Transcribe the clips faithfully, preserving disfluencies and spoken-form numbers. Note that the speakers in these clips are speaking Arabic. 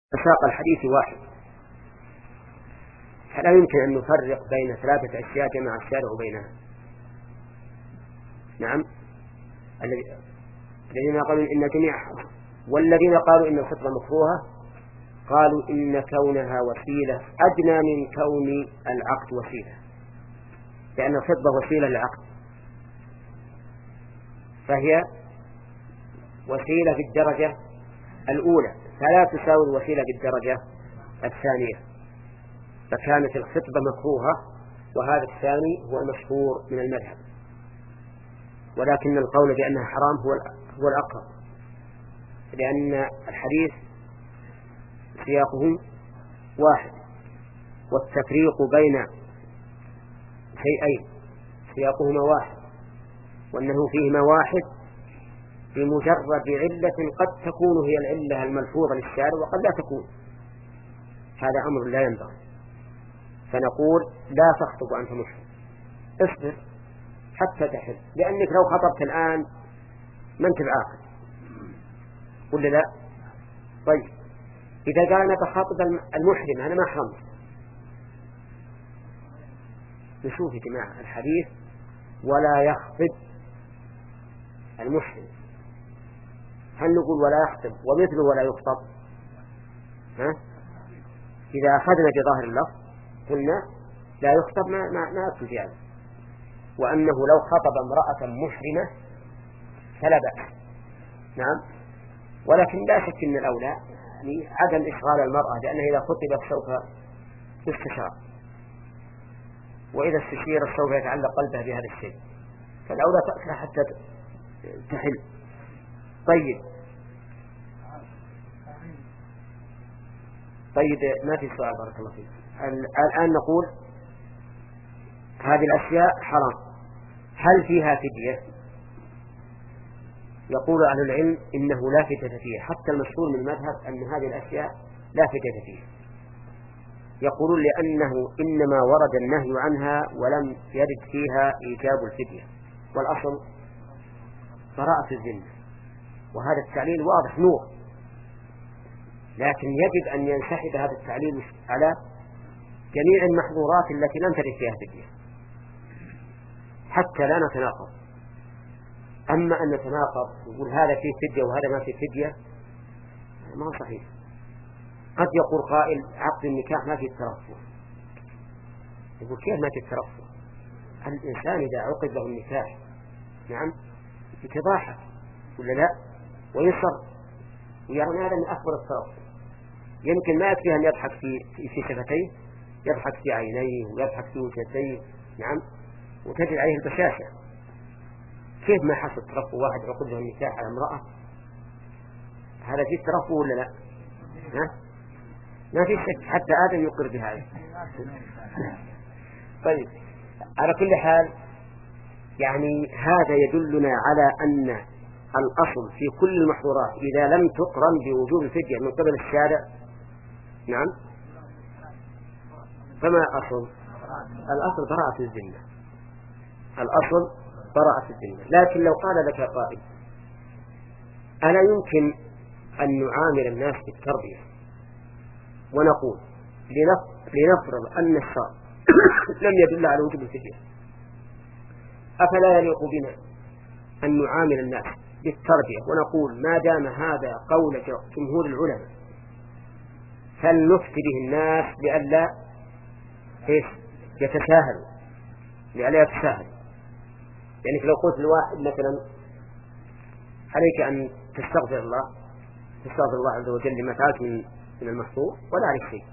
ساق الحديث واحد، فلا يمكن أن نفرق بين ثلاثة أشياء جمع الشارع بينها. نعم، الذين قالوا إن الجميع، والذين قالوا إن الخطبة مكروهة قالوا إن كونها وسيلة أدنى من كون العقد وسيلة، لأن الخطبة وسيلة للعقد، فهي وسيلة في الدرجة الأولى فلا تساوي الوسيلة في الدرجة الثانية، فكانت الخطبة مكروهة، وهذا الثاني هو المشهور من المذهب، ولكن القول بأنها حرام هو هو الأقرب، لأن الحديث سياقه واحد، والتفريق بين شيئين سياقهما واحد، وأنه فيهما واحد بمجرد علة قد تكون هي العلة الملفوظة للشارع وقد لا تكون، هذا أمر لا ينبغي، فنقول لا تخطب وأنت محرم، اصبر حتى تحل، لأنك لو خطبت الآن ما انت بعاقل ولا لا؟ طيب إذا قال أنا بخاطب المحرم أنا ما حرمت، نشوف يا جماعة الحديث ولا يخطب المحرم، هل نقول ولا يخطب ومثله ولا يخطب؟ ها؟ إذا أخذنا بظاهر اللفظ قلنا لا يخطب ما ما ما يكفي في هذا، وأنه لو خطب امرأة محرمة فلا بأس. نعم، ولكن لا شك أن الأولى يعني عدم إشغال المرأة، لأنها إذا خطبت سوف تستشار، وإذا استشير سوف يتعلق قلبها بهذا الشيء، فالأولى تأكل حتى تحل. طيب طيب ما في سؤال بارك الله فيك. الآن نقول هذه الأشياء حرام، هل فيها فدية؟ يقول أهل العلم إنه لا فدية فيها، حتى المشهور من المذهب أن هذه الأشياء لا فدية فيها، يقولون لأنه إنما ورد النهي عنها ولم يرد فيها إيجاب الفدية، والأصل براءة الذمة، وهذا التعليل واضح نور، لكن يجب أن ينسحب هذا التعليل على جميع المحظورات التي لم ترد فيها فدية حتى لا نتناقض. أما أن نتناقض يقول هذا فيه فدية وهذا ما فيه فدية ما هو صحيح. قد يقول قائل عقد النكاح ما فيه الترفه، يقول كيف ما فيه الترفه؟ الإنسان إذا عقد له النكاح نعم يتضاحك ولا لا ويصر ويرون هذا من أكبر الترفه، يمكن ما يكفي أن يضحك في في شفتيه، يضحك في عينيه ويضحك في وجهتيه نعم، وتجد عليه البشاشة. كيف ما حصل ترفه واحد عقد له النكاح على امرأة؟ هذا فيه ترفه ولا لا؟ ها؟ ما في شك، حتى آدم يقر بهذا. طيب على كل حال يعني هذا يدلنا على أن الأصل في كل المحظورات إذا لم تقرن بوجوب الفدية من قبل الشارع نعم فما أصل؟ الأصل براءة الذمة، الأصل براءة الذمة. لكن لو قال لك قائل ألا يمكن أن نعامل الناس بالتربية ونقول لنفرض أن الشرع لم يدل على وجوب الفدية، أفلا يليق بنا أن نعامل الناس بالتربية ونقول ما دام هذا قول جمهور العلماء فلنفتي به الناس لئلا يتساهلوا لئلا يتساهلوا. يعني لو قلت لواحد مثلا عليك أن تستغفر الله تستغفر الله عز وجل لما فعلت من من المحظور ولا عليك شيء،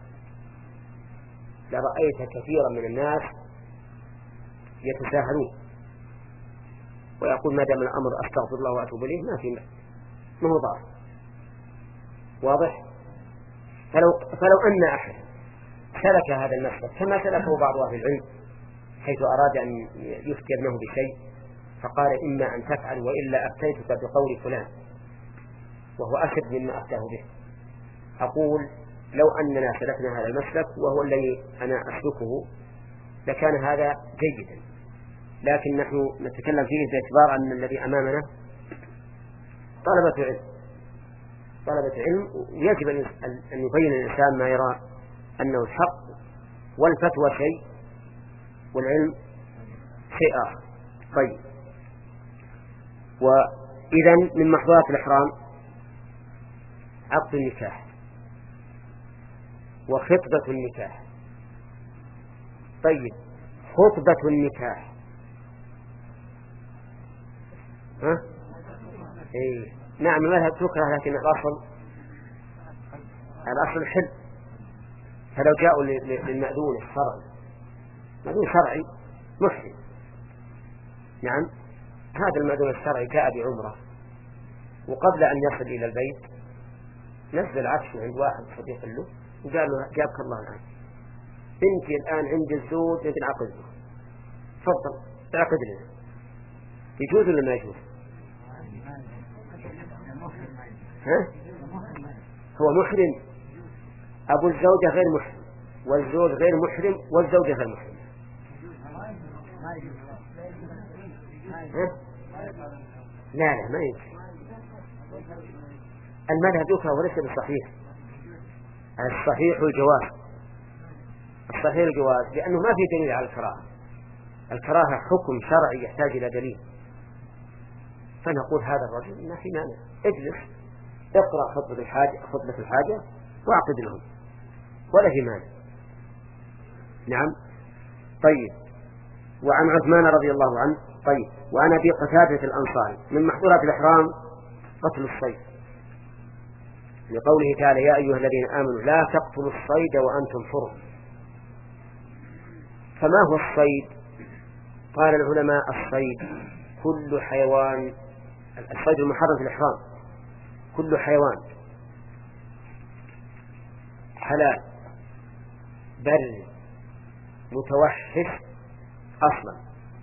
لرأيت كثيرا من الناس يتساهلون ويقول ما دام الأمر أستغفر الله وأتوب إليه ما في ما هو ضار. واضح؟ فلو فلو أن أحد سلك هذا المسلك كما سلكه بعض أهل العلم حيث أراد أن يفتي ابنه بشيء فقال إما أن تفعل وإلا أفتيتك بقول فلان وهو أشد مما أفتاه به، أقول لو أننا سلكنا هذا المسلك وهو الذي أنا أسلكه لكان هذا جيدا، لكن نحن نتكلم فيه باعتبار أن الذي أمامنا طلبة علم طلبة علم، ويجب أن يبين الإنسان ما يرى أنه الحق، والفتوى شيء والعلم شيء آخر. طيب، وإذا من محظورات الإحرام عقد النكاح وخطبة النكاح. طيب، خطبة النكاح ها؟ إيه؟ نعم، المذهب تكره، لكن الأصل الأصل الحل. فلو جاءوا للمأذون الشرعي، مأذون شرعي محرم، نعم، هذا المأذون الشرعي جاء بعمرة، وقبل أن يصل إلى البيت نزل عفش عند واحد صديق له وقال له جابك الله الآن، بنتي الآن عند الزوج يمكن عقدها، تفضل اعقد لنا. يجوز ولا ما يجوز؟ ها؟ هو محرم، أبو الزوجة غير محرم، والزوج غير محرم، والزوجة غير محرم. ها؟ لا لا ما يجوز. المذهب يكره وليس بالصحيح. الصحيح الجواز، الصحيح الجواز، لأنه ما في دليل على الكراهة. الكراهة حكم شرعي يحتاج إلى دليل، فنقول هذا الرجل ما في مانع، اجلس اقرأ خطبة الحاجة خطبة الحاجة واعقد لهم، ولا في مانع. نعم. طيب، وعن عثمان رضي الله عنه. طيب، وعن أبي قتادة الأنصاري من محظورات الإحرام قتل الصيد، لقوله تعالى يا أيها الذين آمنوا لا تقتلوا الصيد وأنتم حرم. فما هو الصيد؟ قال العلماء الصيد كل حيوان، الصيد المحرم في الإحرام كل حيوان حلال بري متوحش أصلا،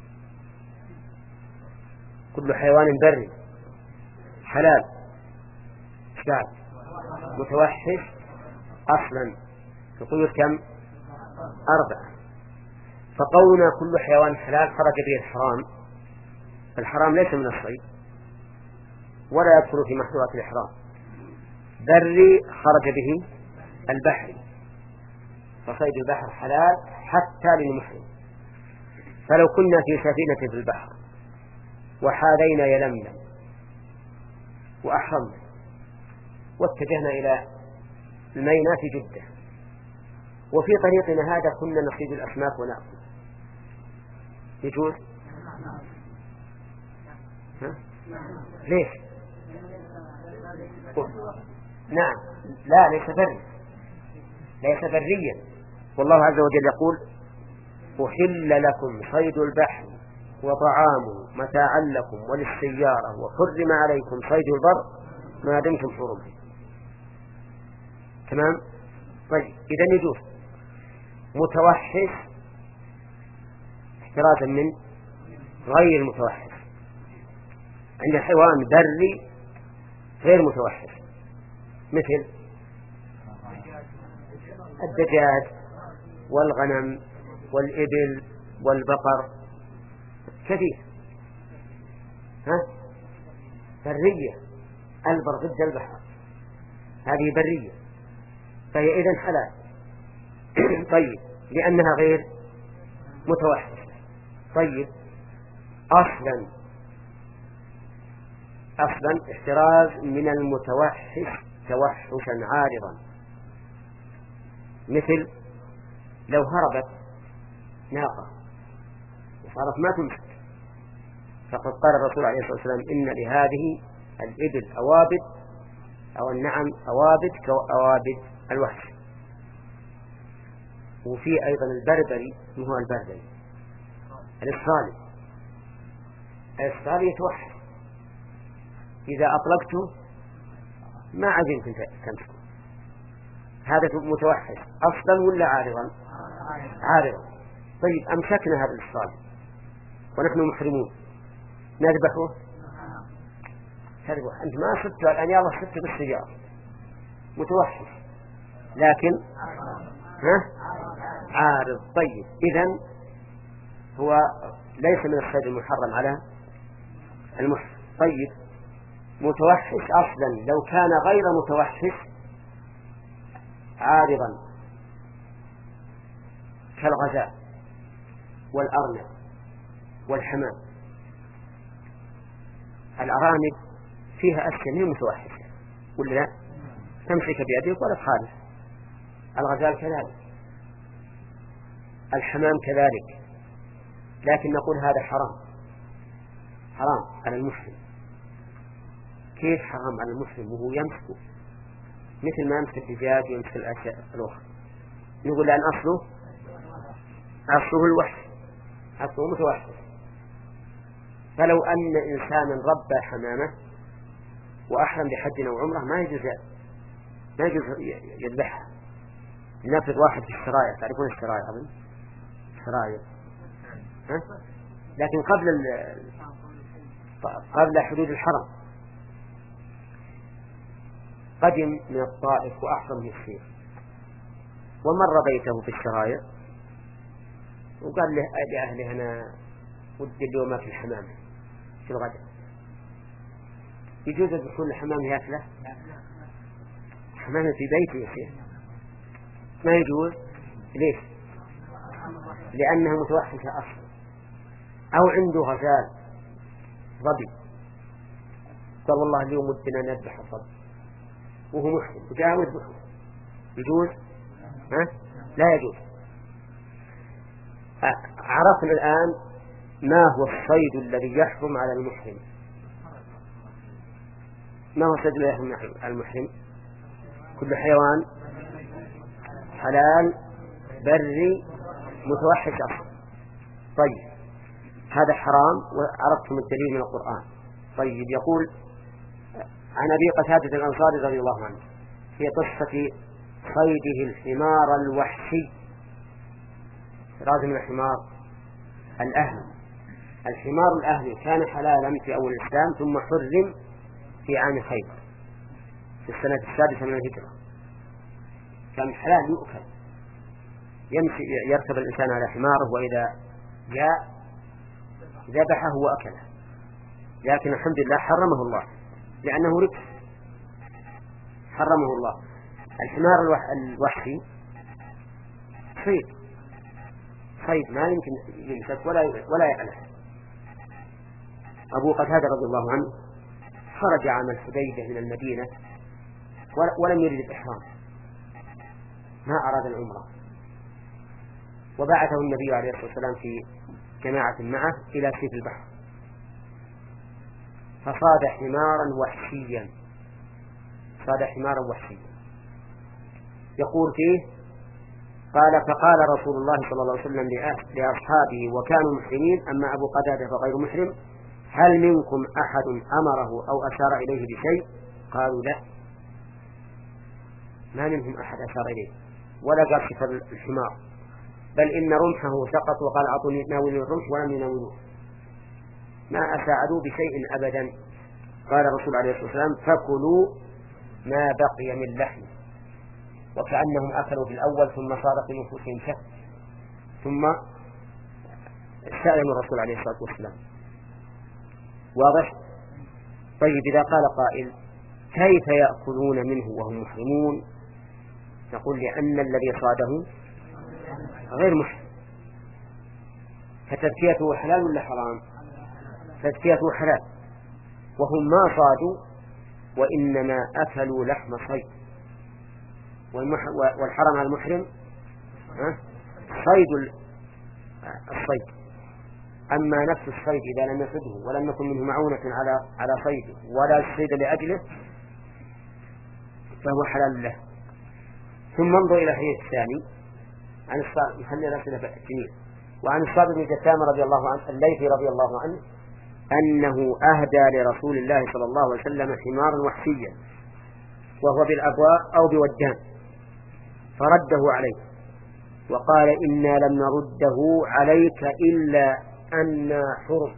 كل حيوان بري حلال شعب متوحش أصلا. القيود كم؟ أربعة. فقولنا كل حيوان حلال خرج به الحرام. الحرام ليس من الصيد ولا يدخل في محظورات الإحرام. بري خرج به البحر، فصيد البحر حلال حتى للمحرم. فلو كنا في سفينة في البحر وحالينا يلملم وأحرمنا واتجهنا إلى الميناء في جدة، وفي طريقنا هذا كنا نصيد الأسماك ونأكل، يجوز؟ ها؟ ليش؟ نعم، لا ليس بري، ليس بريا. والله عز وجل يقول أحل لكم صيد البحر وطعامه متاعا لكم وللسيارة وحرم عليكم صيد البر ما دمتم حرما. تمام؟ طيب، إذن يجوز. متوحش احترازا من غير المتوحش. عند حيوان بري غير متوحش مثل الدجاج والغنم والإبل والبقر كثير، ها؟ برية، البر ضد البحر، هذه برية، فهي إذن حلال. طيب، لأنها غير متوحش. طيب، أصلا أصلا احتراز من المتوحش توحشا عارضا، مثل لو هربت ناقة وصارت ما تمسك، فقد قال الرسول عليه الصلاة والسلام إن لهذه الإبل أوابد أو النعم أوابد كأوابد الوحش. وفي أيضا البربري، ما هو البربري؟ الإسرائيلي، الإسرائيلي يتوحش، إذا أطلقته ما عاد يمكن تمسكه. هذا متوحش أصلا ولا عارضا؟ عارضا. طيب، أمسكنا هذا الإسرائيلي ونحن محرمون نذبحه؟ تذبح أنت ما صدت الآن، يا الله صدت بالسيارة، متوحش لكن ها عارض. طيب، إذن هو ليس من الصيد المحرم على المحرم. طيب، متوحش أصلا لو كان غير متوحش عارضا كالغزال والأرنب والحمام. الأرانب فيها أشياء من متوحشة ولا لا؟ تمسك بيدك ولا تخالف. الغزال كذلك، الحمام كذلك. لكن نقول هذا حرام، حرام على المسلم. كيف حرام على المسلم وهو يمسك مثل ما يمسك الدجاج ويمسك الأشياء الأخرى؟ نقول لأن أصله أصله الوحش، أصله متوحش. فلو أن إنسانا ربى حمامة وأحرم بحج أو عمره ما يجوز ما يجوز يذبحها. لنفرض واحد في الشرايع، تعرفون الشرايع أظن الشرايع، ها؟ لكن قبل قبل حدود الحرم، قدم من الطائف وأحرم بالسير ومر بيته في الشرايع وقال لأهله أنا ودي اليوم في الحمام في الغداء. يجوز الدخول الحمام يأكله؟ حمام في بيته يا شيخ ما يجوز. ليش؟ لأنها متوحشة أصلا. أو عنده غزال ظبي قال والله اليوم ودنا نذبح الظبي وهو محرم وجاء يذبحه، يجوز؟ ها؟ لا يجوز. عرفنا الآن ما هو الصيد الذي يحرم على المحرم. ما هو الصيد الذي يحرم على المحرم؟ كل حيوان حلال بري متوحش أصلا. طيب هذا حرام وعرفتم الدليل من القرآن. طيب يقول عن أبي قتادة الأنصاري رضي الله عنه في قصة صيده الحمار الوحشي. لازم الحمار الأهل، الحمار الأهلي كان حلالا في أول الإسلام ثم حرم في عام خيبر في السنة السادسة من الهجرة. كان حلال يؤكل، يمشي يركب الإنسان على حماره وإذا جاء ذبحه وأكله. لكن الحمد لله حرمه الله لأنه ركس، حرمه الله. الحمار الوحشي صيد، صيد ما يمكن يمسك ولا ولا يعلف. أبو قتادة رضي الله عنه خرج عام الحديبية من المدينة ولم يرد الإحرام، ما أراد العمرة، وبعثه النبي عليه الصلاة والسلام في جماعة معه إلى سيف البحر فصاد حمارا وحشيا، صاد حمارا وحشيا. يقول فيه قال فقال رسول الله صلى الله عليه وسلم لأصحابه وكانوا محرمين أما أبو قتادة فغير محرم هل منكم أحد أمره أو أشار إليه بشيء؟ قالوا لا، ما منهم أحد أشار إليه ولا قال شفر الحمار، بل إن رمحه سقط وقال أعطوني ناولي الرمح ولم يناولوه، ما أساعدوا بشيء أبدا. قال الرسول عليه الصلاة والسلام فكلوا ما بقي من لحم، وكأنهم أكلوا في الأول ثم صار في نفوسهم شك ثم سألوا الرسول عليه الصلاة والسلام. واضح؟ طيب إذا قال قائل كيف يأكلون منه وهم محرمون؟ نقول لأن الذي صاده غير محرم، فتذكيته حلال ولا حرام؟ تذكيته حلال، وهم ما صادوا وإنما أكلوا لحم صيد، والحرم على المحرم صيد الصيد. أما نفس الصيد إذا لم يصده ولم يكن منه معونة على على صيده ولا الصيد لأجله فهو حلال له. ثم انظر إلى الحديث الثاني عن الصادق، خلينا الأسئلة جميل. وعن الصادق بن جثام رضي الله عنه الليثي رضي الله عنه أنه أهدى لرسول الله صلى الله عليه وسلم حمارا وحشيا وهو بالأبواء أو بودان فرده عليه وقال إنا لم نرده عليك إلا أن حرم.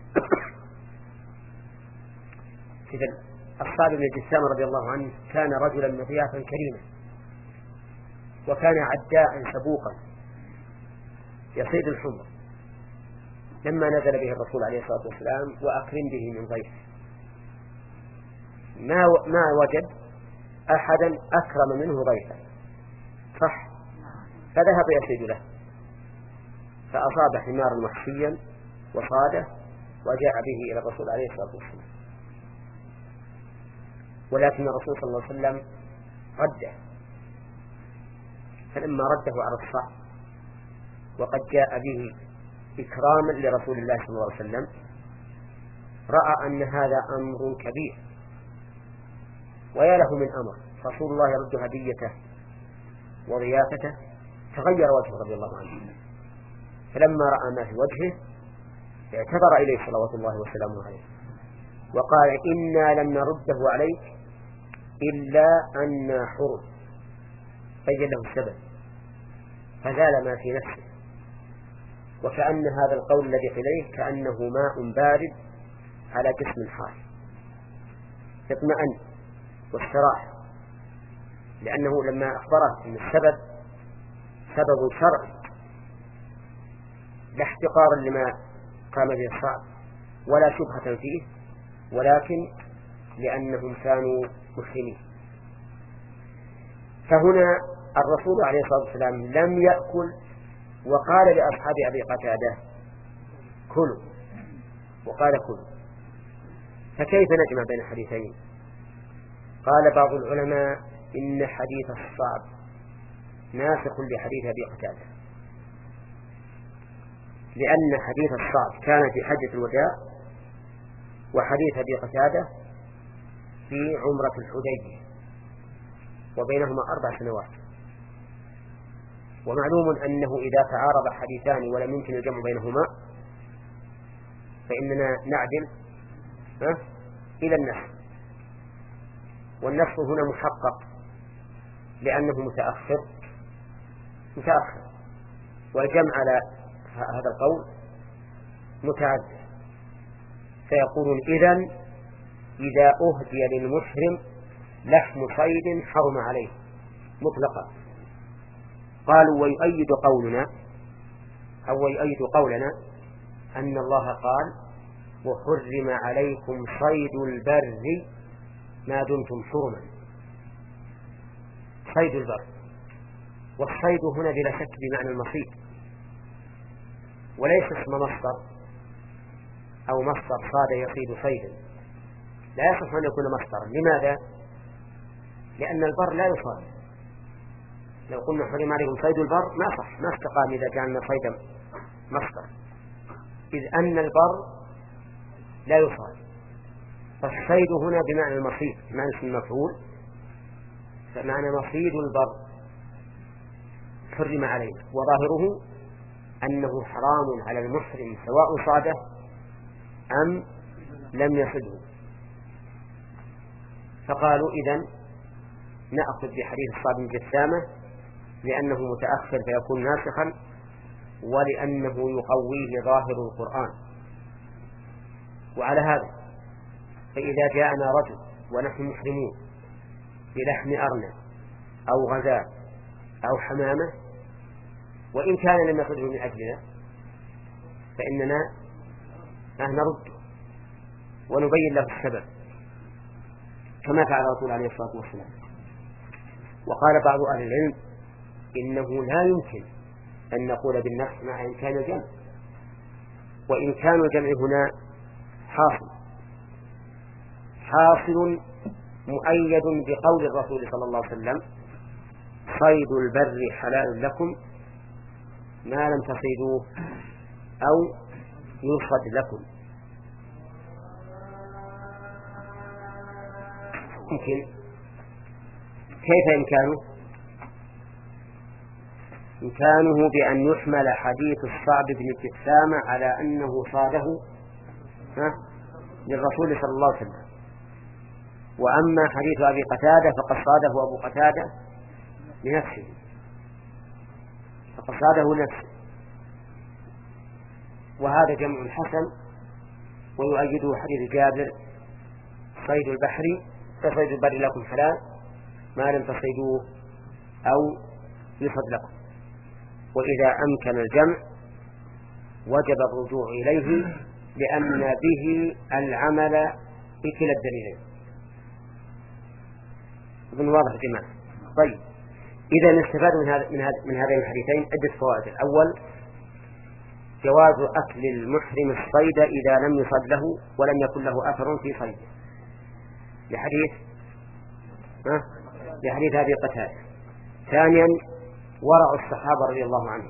إذن الصادق بن جثام رضي الله عنه كان رجلا مضيافا كريما وكان عداء سبوقا يصيد الحمر. لما نزل به الرسول عليه الصلاة والسلام وأكرم به من ضيف ما ما وجد أحدا أكرم منه ضيفا، صح؟ فذهب يصيد له فأصاب حمارا وحشيا وصاده وجاء به إلى الرسول عليه الصلاة والسلام، ولكن الرسول صلى الله عليه وسلم رده، فلما رده على الصعب وقد جاء به إكراما لرسول الله صلى الله عليه وسلم رأى أن هذا أمر كبير ويا له من أمر، رسول الله يرد هديته وضيافته، تغير وجهه رضي الله عنه، فلما رأى ما في وجهه اعتذر إليه صلوات الله وسلامه عليه وقال إنا لم نرده عليك إلا أن حرم، بين له السبب فزال ما في نفسه، وكأن هذا القول الذي إليه كأنه ماء بارد على جسم حار، اطمأن واستراح، لأنه لما أخبره أن السبب سبب شرعي لا احتقارا لما قام به الصعب ولا شبهة فيه، ولكن لأنهم كانوا مسلمين. فهنا الرسول عليه الصلاة والسلام لم يأكل وقال لأصحاب أبي قتادة كلوا، وقال كلوا، فكيف نجمع بين الحديثين؟ قال بعض العلماء إن حديث الصعب ناسخ لحديث أبي قتادة، لأن حديث الصعب كان في حجة الوداع وحديث أبي قتادة في عمرة الحديبية وبينهما أربع سنوات، ومعلوم أنه إذا تعارض حديثان ولم يمكن الجمع بينهما فإننا نعدل إلى النسخ، والنسخ هنا محقق لأنه متأخر متأخر والجمع على هذا القول متعذر، فيقولون إذن إذا أهدي للمحرم لحم صيد حرم عليه مطلقا. قالوا ويؤيد قولنا أو ويؤيد قولنا أن الله قال وحرم عليكم صيد البر ما دمتم حرما، صيد البر، والصيد هنا بلا شك بمعنى المصيد وليس اسم مصدر أو مصدر صاد يصيد صيدا، لا يصح أن يكون مصدرا. لماذا؟ لأن البر لا يصاد، لو قلنا حرم عليكم صيد البر ما صح، ما استقام إذا جعلنا صيدا مصدر، إذ أن البر لا يصاد، فالصيد هنا بمعنى المصيد بمعنى اسم المفعول، فمعنى مصيد البر حرم علينا، وظاهره أنه حرام على المحرم سواء صاده أم لم يصده. فقالوا إذن نأخذ بحديث الصاد بن جثامة لأنه متأخر فيكون ناسخا، ولأنه يقويه ظاهر القرآن. وعلى هذا فإذا جاءنا رجل ونحن محرمون بلحم أرنب أو غزال أو حمامة وإن كان لم يصده من أجلنا فإننا نرد ونبين له السبب كما فعل الرسول عليه الصلاة والسلام. وقال بعض أهل العلم إنه لا يمكن أن نقول بالنفس مع إمكان الجمع، وإن كان الجمع هنا حاصل حاصل مؤيد بقول الرسول صلى الله عليه وسلم صيد البر حلال لكم ما لم تصيدوه أو يصد لكم. ممكن كيف إمكانه؟ إمكانه بأن يحمل حديث الصعب بن جثامة على أنه صاده للرسول صلى الله عليه وسلم، وأما حديث أبي قتادة فقد صاده أبو قتادة لنفسه، فقد صاده لنفسه، وهذا جمع حسن ويؤيده حديث جابر صيد البحر فصيد البر لكم حلال ما لم تصيدوه أو يصد لكم. وإذا أمكن الجمع وجب الرجوع إليه لأن به العمل بكلا الدليلين، من واضح يا جماعة. طيب إذا نستفاد من هذا من هذا من هذين الحديثين عدة فوائد. الأول جواز أكل المحرم الصيد إذا لم يصد له ولم يكن له أثر في صيده، لحديث ها لحديث أبي قتادة. ثانيا ورع الصحابة رضي الله عنهم.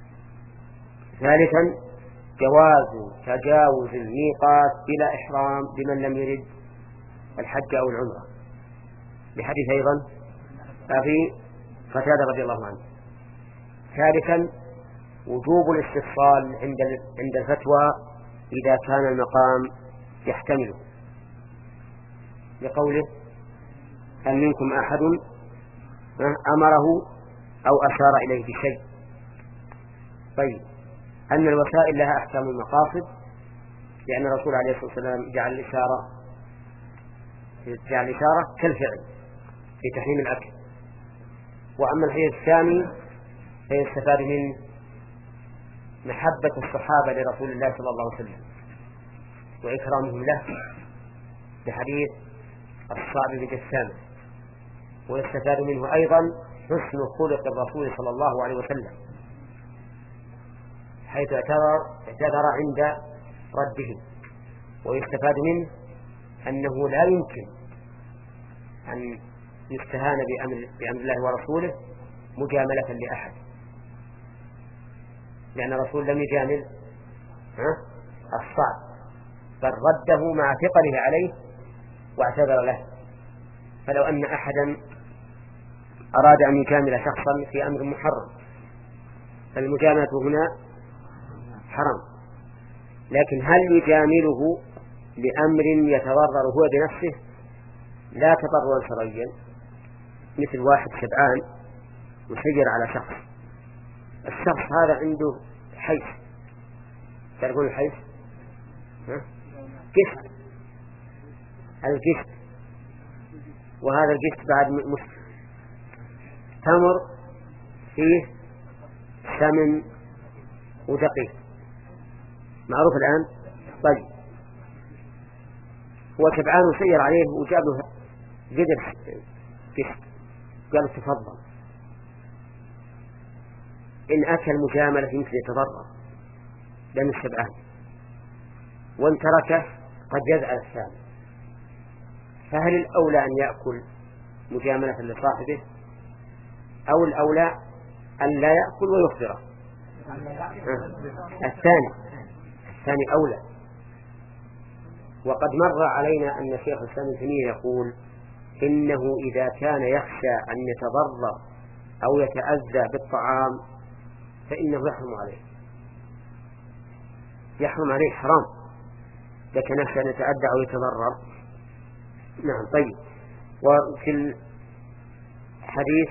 ثالثا جواز تجاوز الميقات بلا إحرام لمن لم يرد الحج أو العمرة، لحديث أيضا أبي قتادة رضي الله عنه. ثالثا وجوب الاستفصال عند عند الفتوى إذا كان المقام يحتمله، لقوله هل منكم أحد أمره أو أشار إليه بشيء. طيب أن الوسائل لها أحكام المقاصد، لأن الرسول عليه الصلاة والسلام جعل الإشارة جعل الإشارة كالفعل في تحريم الأكل. وأما الحديث الثاني فيستفاد منه محبة الصحابة لرسول الله صلى الله عليه وسلم وإكرامهم له، بحديث الصعب بجسامه. ويستفاد منه أيضا حسن خلق الرسول صلى الله عليه وسلم، حيث اعتذر اعتذر عند رده. ويستفاد منه أنه لا يمكن أن يستهان بأمر, بأمر الله ورسوله مجاملة لأحد، لأن الرسول لم يجامل الصعب، بل رده مع ثقله عليه واعتذر له. فلو أن أحدا أراد أن يجامل شخصا في أمر محرم فالمجاملة هنا حرام، لكن هل يجامله لأمر يتضرر هو بنفسه لا تضررا شرعيا، مثل واحد شبعان يسير على شخص، الشخص هذا عنده حيث، تعرفون الحيث؟ قسط، القسط، وهذا القسط بعد مشكل، تمر فيه سمن ودقيق، معروف الآن. طيب هو شبعان وسير عليه وجاب له قدر قسط، قال تفضل. إن أكل مجاملة يمكن يتضرر لأن الشبعان، وإن تركه قد يزعل الثاني. فهل الأولى أن يأكل مجاملة لصاحبه أو الأولى أن لا يأكل ويخبره؟ الثاني الثاني أولى. وقد مر علينا أن الشيخ الإسلام ابن تيمية يقول إنه إذا كان يخشى أن يتضرر أو يتأذى بالطعام فإنه يحرم عليه، يحرم عليه حرام، لكن يخشى أن يتأذى أو يتضرر. نعم. طيب وفي الحديث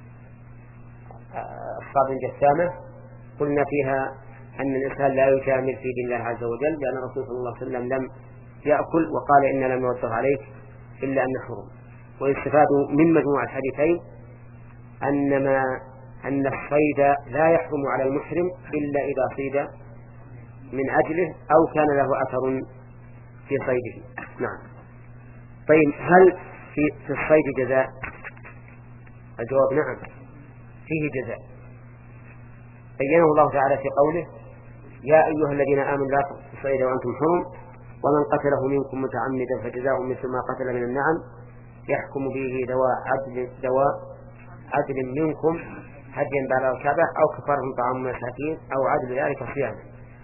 أصحاب الجسامة قلنا فيها أن الإنسان لا يجامل في دين الله عز وجل، لأن الرسول صلى الله عليه وسلم لم يأكل وقال إن لم يوجه عليك إلا أن حرم. ويستفاد من مجموع الحديثين أن ما أن الصيد لا يحرم على المحرم إلا إذا صيد من أجله أو كان له أثر في صيده. نعم. طيب هل في, في الصيد جزاء؟ الجواب نعم، فيه جزاء، بينه الله تعالى في قوله يا أيها الذين آمنوا لا تقتلوا الصيد وأنتم حرم ومن قتله منكم متعمدا فجزاء مثل ما قتل من النعم يحكم به ذوى عدل ذوى عدل منكم هديا بالغ الكعبة أو كفارة طعام مساكين أو عدل ذلك صياما.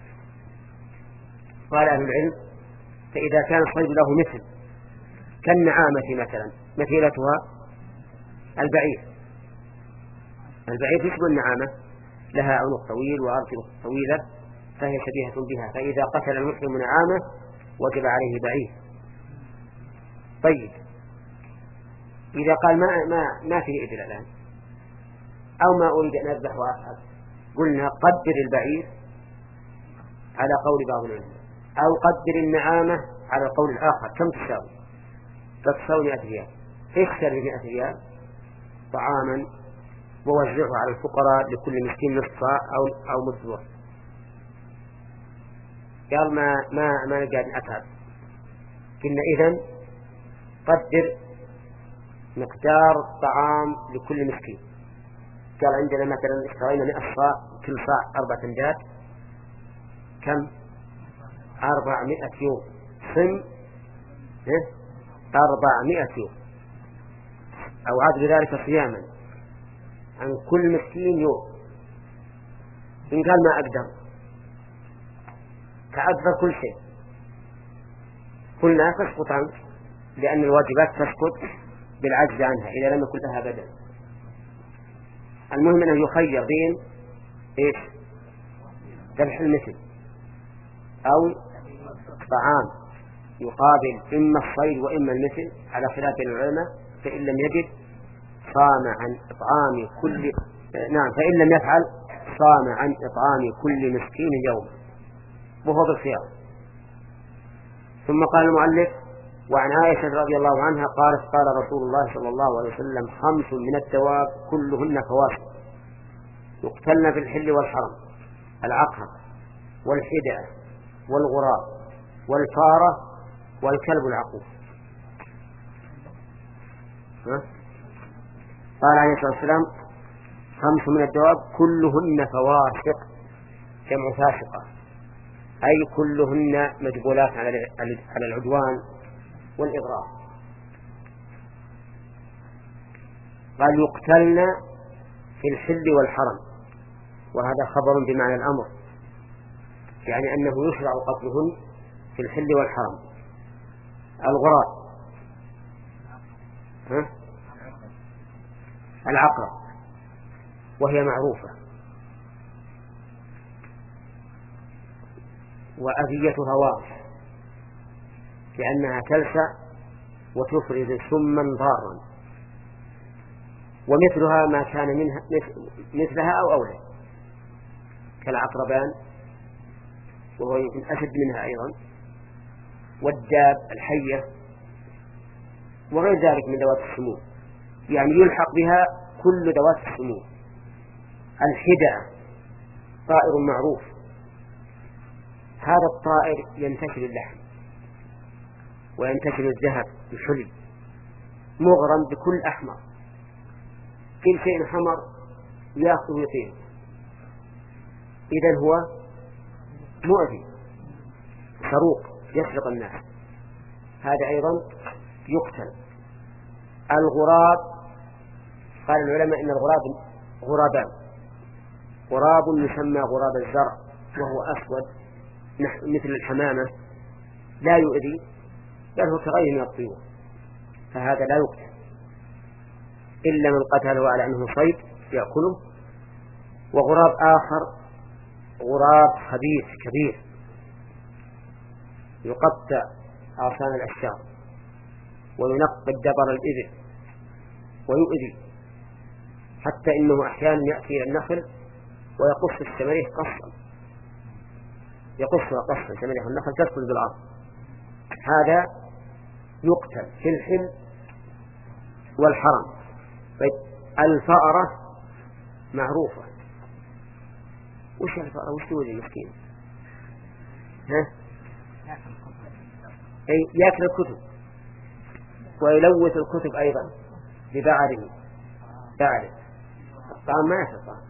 قال أهل العلم فإذا كان الصيد له مثل كالنعامة مثلا، مثيلتها البعير، البعير تشبه النعامة، لها عنق طويل وأرجل طويلة فهي شبيهة بها، فإذا قتل المحرم نعامة وجب عليه بعير. طيب إذا قال ما ما ما فيه إبل الآن أو ما أريد أن أذبح وأفعل، قلنا قدر البعير على قول بعض العلماء أو قدر النعامة على القول الآخر، كم تساوي؟ فتساوي مئة ريال، اشتر بمئة ريال طعاما ووزعه على الفقراء لكل مسكين نصف أو أو مدفوع. قال ما ما ما نقدر أتعب، قلنا إذن قدر مقدار الطعام لكل مسكين. قال عندنا مثلا اشترينا مئة صاع، كل صاع أربعة أمداد، كم؟ أربعمائة يوم. صم أربعمائة يوم، أو عاد بذلك صياما عن كل مسكين يوم. إن قال ما أقدر تعذر كل شيء، قلنا تسقط عنك، لأن الواجبات تسقط بالعجز عنها إذا لم يكن لها بدل. المهم أنه يخير بين إيش؟ ذبح المثل أو طعام يقابل إما الصيد وإما المثل على خلاف العلماء. فإن لم يجد صام عن إطعام كل نعم فإن لم يفعل صام عن إطعام كل مسكين يوما، وهو بالخيار. ثم قال المؤلف: وعن عائشة رضي الله عنها قالت: قال رسول الله صلى الله عليه وسلم: خمس من الدواب كلهن فواسق يقتلن في الحل والحرم: العقرب والحدأ والغراب والفارة والكلب العقور. قال عليه الصلاة والسلام: خمس من الدواب كلهن فواسق، جمع فاسقة، أي كلهن مجبولات على العدوان والإغراء. قال: يقتلن في الحل والحرم، وهذا خبر بمعنى الأمر، يعني أنه يشرع قتلهن في الحل والحرم. الغراب، ها؟ العقرب، وهي معروفة، وأذيتها واضحة لأنها تلسع وتفرز سما ضارا، ومثلها ما كان منها مثلها أو أولى كالعقربان، وهو يمكن أشد منها أيضا، والداب الحية وغير ذلك من ذوات السموم، يعني يلحق بها كل ذوات السموم. الحدأ طائر معروف، هذا الطائر ينتشر اللحم وينتشر الذهب الحلي، مغرم بكل أحمر، كل شيء حمر يأخذ ويطير، إذن هو مؤذي سروق يسرق الناس، هذا أيضا يقتل. الغراب، قال العلماء إن الغراب غرابان: غراب يسمى غراب الزرع وهو أسود مثل الحمامة لا يؤذي، بل هو كغيره من الطيور، فهذا لا يقتل إلا من قتله على أنه صيد يأكله. وغراب آخر غراب خبيث كبير يقطع أغصان الأشجار وينقض دبر الإبل ويؤذي، حتى إنه أحيانا يأتي إلى النخل ويقص الثمرة قصا، يقصها قصا ثمرة النخل تدخل بالأرض، هذا يقتل في الحل والحرم. الفأرة معروفة، وش الفأرة؟ وش تقول المسكين؟ ها؟ أي يأكل الكتب ويلوث الكتب أيضا ببعره، بعره الطعام ما يأكل الطعام،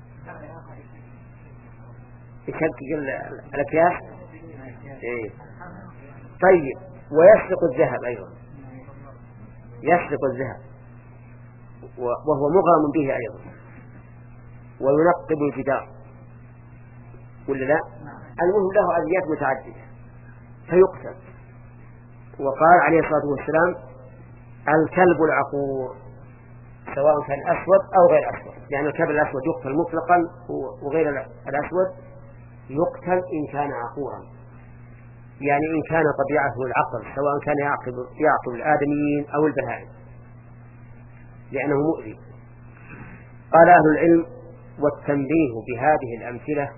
يشكك الأكياس. إيه. طيب، ويسرق الذهب أيضا، يسرق الذهب وهو مغرم به أيضا، وينقب الجدار ولا لا؟ المهم له أذيات متعددة فيقتل. وقال عليه الصلاة والسلام: الكلب العقور، سواء كان أسود أو غير أسود، يعني الكلب الأسود يقتل مطلقا، وغير الأسود يقتل إن كان عقورا، يعني إن كان طبيعته العقل، سواء كان يعقل يعقل الآدميين أو البهائم، لأنه مؤذي. قال أهل العلم: والتنبيه بهذه الأمثلة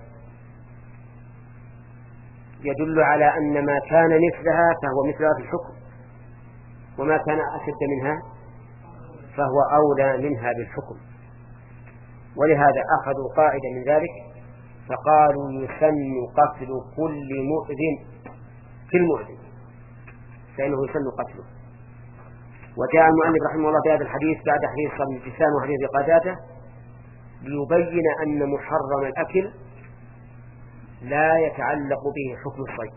يدل على أن ما كان مثلها فهو مثلها في الحكم، وما كان أشد منها فهو أولى منها بالحكم. ولهذا أخذوا قاعدة من ذلك فقالوا: يسن قتل كل مؤذن في المؤذن، فإنه يسن قتله. وجاء المؤلف رحمه الله بهذا الحديث بعد حديث صلى الجسام وحديث قتادة ليبين أن محرم الأكل لا يتعلق به حكم الصيد.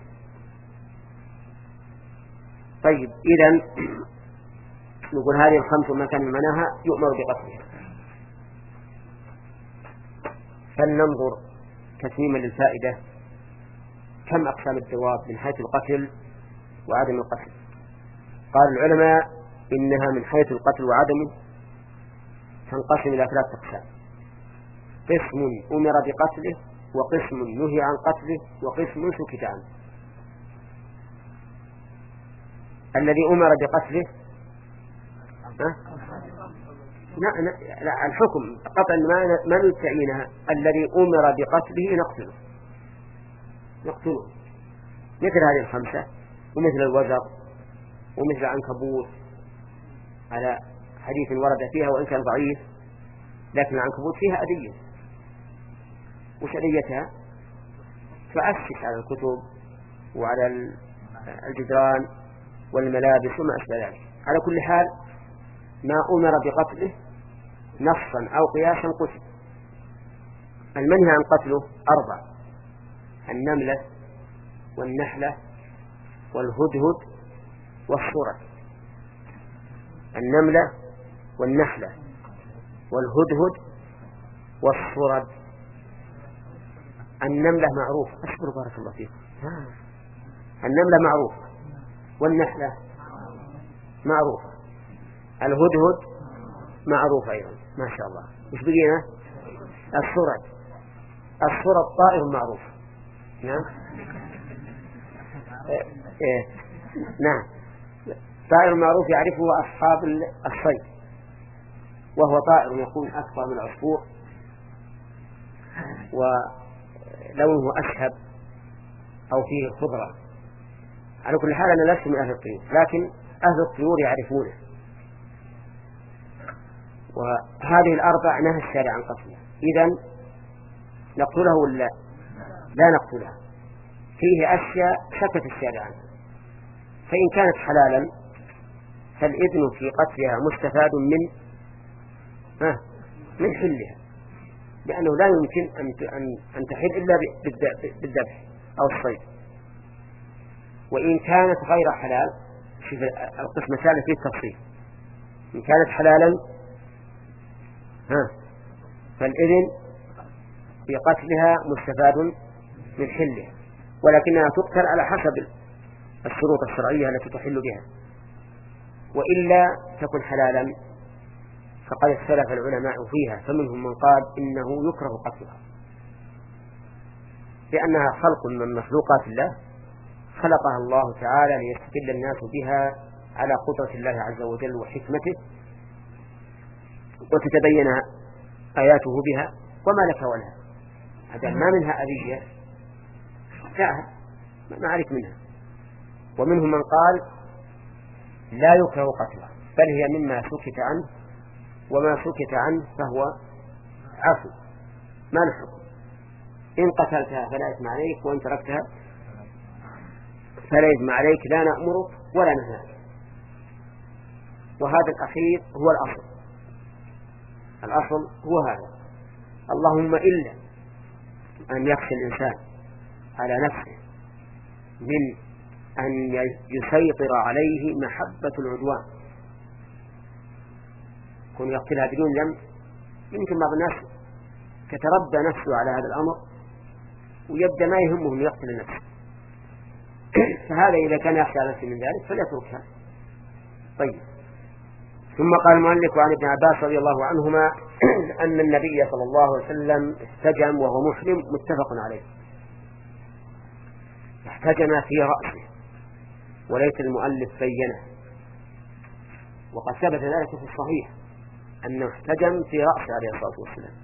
طيب إذن نقول هذه الخمس ما كان مناها يؤمر بقتلها. فلننظر تسليما للفائدة كم أقسام الدواب من حيث القتل وعدم القتل. قال العلماء إنها من حيث القتل وعدمه تنقسم إلى ثلاثة أقسام: قسم أمر بقتله، وقسم نهي عن قتله، وقسم سكت عنه. الذي أمر بقتله لا, لا الحكم قطعا ما نستعينها. الذي أمر بقتله نقتله نقتله مثل هذه الخمسة، ومثل الوزر، ومثل العنكبوت على حديث ورد فيها وإن كان ضعيف، لكن العنكبوت فيها أذية. وش أذيتها؟ تؤسس على الكتب وعلى الجدران والملابس وما أشبه ذلك. على كل حال ما أمر بقتله نصا أو قياسا قتل. المنهي عن قتله أربع: النملة والنحلة والهدهد والصرد. النملة والنحلة والهدهد والصرد. النملة معروفة، أشكر بارك الله فيكم. النملة معروفة، والنحلة معروفة، الهدهد معروف أيضا ما شاء الله. مش بقينا الصرد؟ الصرد طائر معروف. نعم إيه. إيه. نعم طائر معروف يعرفه أصحاب الصيد، وهو طائر يكون أكبر من العصفور ولونه أشهب أو فيه خضرة. على كل حال أنا لست من أهل الطيور، لكن أهل الطيور يعرفونه. وهذه الأربع نهى الشارع عن قتلها. إذن نقتلها ولا لا نقتلها؟ فيه أشياء سكت الشارع عنها. فإن كانت حلالا فالإذن في قتلها مستفاد من آه من حلها، لأنه لا يمكن أن تحل إلا بالذبح أو الصيد. وإن كانت غير حلال، شوف القسم الثالث فيه التفصيل، إن كانت حلالا ها فالإذن في قتلها مستفاد من حلها، ولكنها تقتل على حسب الشروط الشرعية التي تحل بها. وإلا تكن حلالا فقد اختلف العلماء فيها، فمنهم من قال إنه يكره قتلها لأنها خلق من مخلوقات الله خلقها الله تعالى ليستدل الناس بها على قدرة الله عز وجل وحكمته، وتتبين آياته بها. وما لك ولها هذا ما منها أذية لا ما عليك منها. ومنهم من قال لا يكره قتلها بل هي مما سكت عنه، وما سكت عنه فهو عفو ما الحكم. إن قتلتها فلا إثم عليك، وإن تركتها فلا إثم عليك، لا نأمرك ولا نهاك. وهذا الأخير هو الأصل. الأصل هو هذا. اللهم إلا أن يخشى الإنسان على نفسه من أن يسيطر عليه محبة العدوان، كن يقتلها بدون ذنب. يمكن بعض الناس تتربى نفسه على هذا الأمر ويبدأ ما يهمه أن يقتل نفسه، فهذا إذا كان يخشى على نفسه من ذلك فليتركها. طيب. ثم قال المؤلف عن ابن عباس رضي الله عنهما أن النبي صلى الله عليه وسلم احتجم وهو محرم، متفق عليه. احتجم في رأسه وليس المؤلف بينه، وقد ثبت ذلك في الصحيح أنه احتجم في رأسه عليه الصلاة والسلام،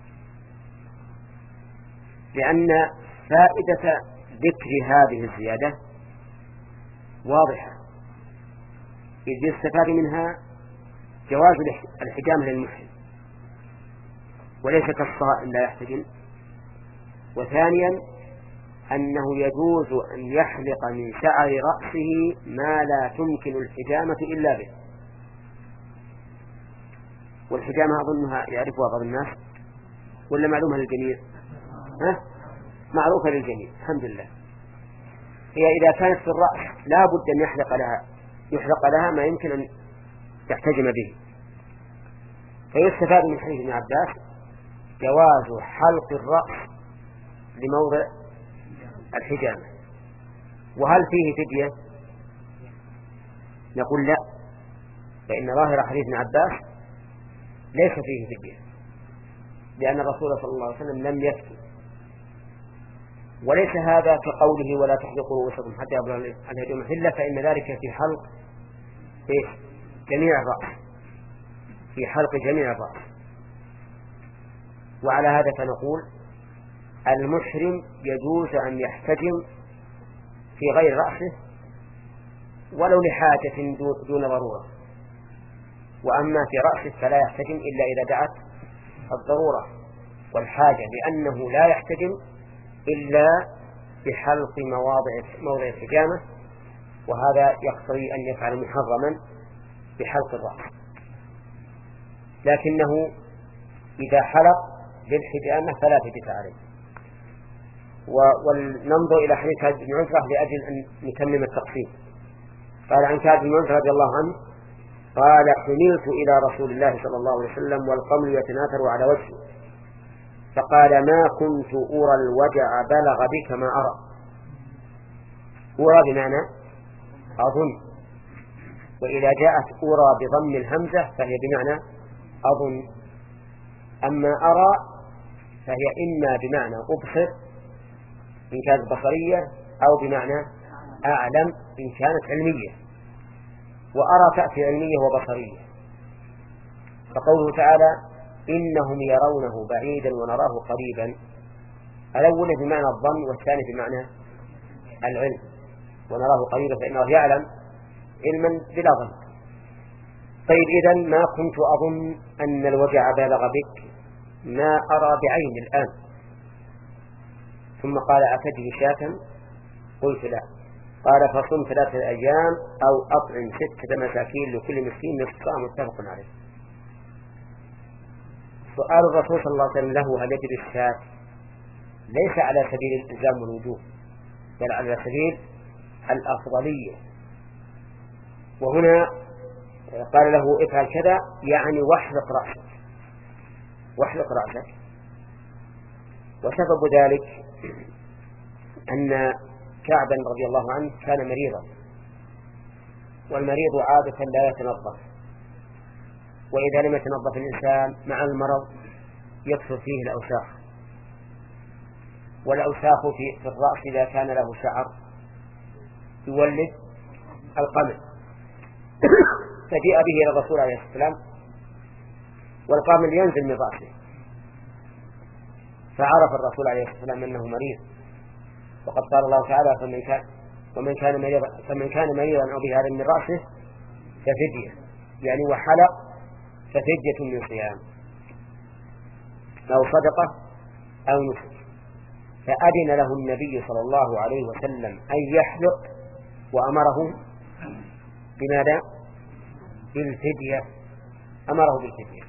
لأن فائدة ذكر هذه الزيادة واضحة، إذ يستفاد منها جواز الحجامة للمحرم وليس كالصائم لا يحتجم. وثانيا أنه يجوز أن يحلق من شعر رأسه ما لا تمكن الحجامة إلا به، والحجامة أظنها يعرفها بعض الناس ولا معلومة للجميع؟ ها؟ معروفة للجميع الحمد لله. هي إذا كانت في الرأس لا بد أن يحلق لها يحلق لها ما يمكن أن يحتجم به. فيستفاد من حديث ابن عباس جواز حلق الرأس لموضع الحجامة. وهل فيه فدية؟ نقول لا، فإن ظاهر حديث ابن عباس ليس فيه فدية، لأن الرسول صلى الله عليه وسلم لم يفتي. وليس هذا كقوله ولا تحلقوا رؤوسكم حتى يبلغ الهدي محله، فإن ذلك في حلق في جميع الرأس، في حلق جميع الرأس. وعلى هذا فنقول المحرم يجوز أن يحتجم في غير رأسه ولو لحاجة دون ضرورة، وأما في رأسه فلا يحتجم إلا إذا دعت الضرورة والحاجة، لأنه لا يحتجم إلا بحلق مواضع موضع الحجامة، وهذا يقتضي أن يفعل محرما بحلق الرأس. لكنه إذا حلق بالحجامة فلا فدية عليه. وننظر إلى حديث كعب بن عجرة لأجل أن نتمم التقسيم. قال عن كعب بن عجرة رضي الله عنه قال حملت إلى رسول الله صلى الله عليه وسلم والقمل يتناثر على وجهه، فقال ما كنت أرى الوجع بلغ بك ما أرى. أرى بمعنى أظن، وإذا جاءت أرى بضم الهمزة فهي بمعنى أظن. أما أرى فهي إما بمعنى أبصر إن كانت بصرية أو بمعنى أعلم إن كانت علمية، وأرى تأتي علمية وبصرية. فقوله تعالى إنهم يرونه بعيدا ونراه قريبا، الأول بمعنى الظن والثاني بمعنى العلم. ونراه قريبا فإنه يعلم علما بلا ظن. طيب إذن ما كنت أظن أن الوجع بلغ بك، ما أرى بعين الآن. ثم قال أتجد شاة؟ قلت لا. قال فصم ثلاثة أيام أو أطعم ستة مساكين لكل مسكين نصف صاع متفق عليه. سؤال الرسول صلى الله عليه وسلم له هل يجب الشاة ليس على سبيل الإلزام والوجوب، بل على سبيل الأفضلية. وهنا قال له افعل كذا يعني واحلق رأسك، واحلق رأسك. وسبب ذلك أن كعبا رضي الله عنه كان مريضا، والمريض عادة لا يتنظف، وإذا لم يتنظف الإنسان مع المرض يكثر فيه الأوساخ، والأوساخ في الرأس إذا كان له شعر يولد القمل. فجيء به إلى الرسول عليه السلام والقمل ينزل من رأسه، فعرف الرسول عليه السلام أنه مريض، وقد قال الله تعالى فمن كان ومن كان مريضا فمن كان مريضا أو به هذا من رأسه ففدية، يعني وحلق ففدية من صيام أو صدقة أو نسك. فأذن له النبي صلى الله عليه وسلم أن يحلق، وأمره بماذا؟ بالفدية، أمره بالفدية.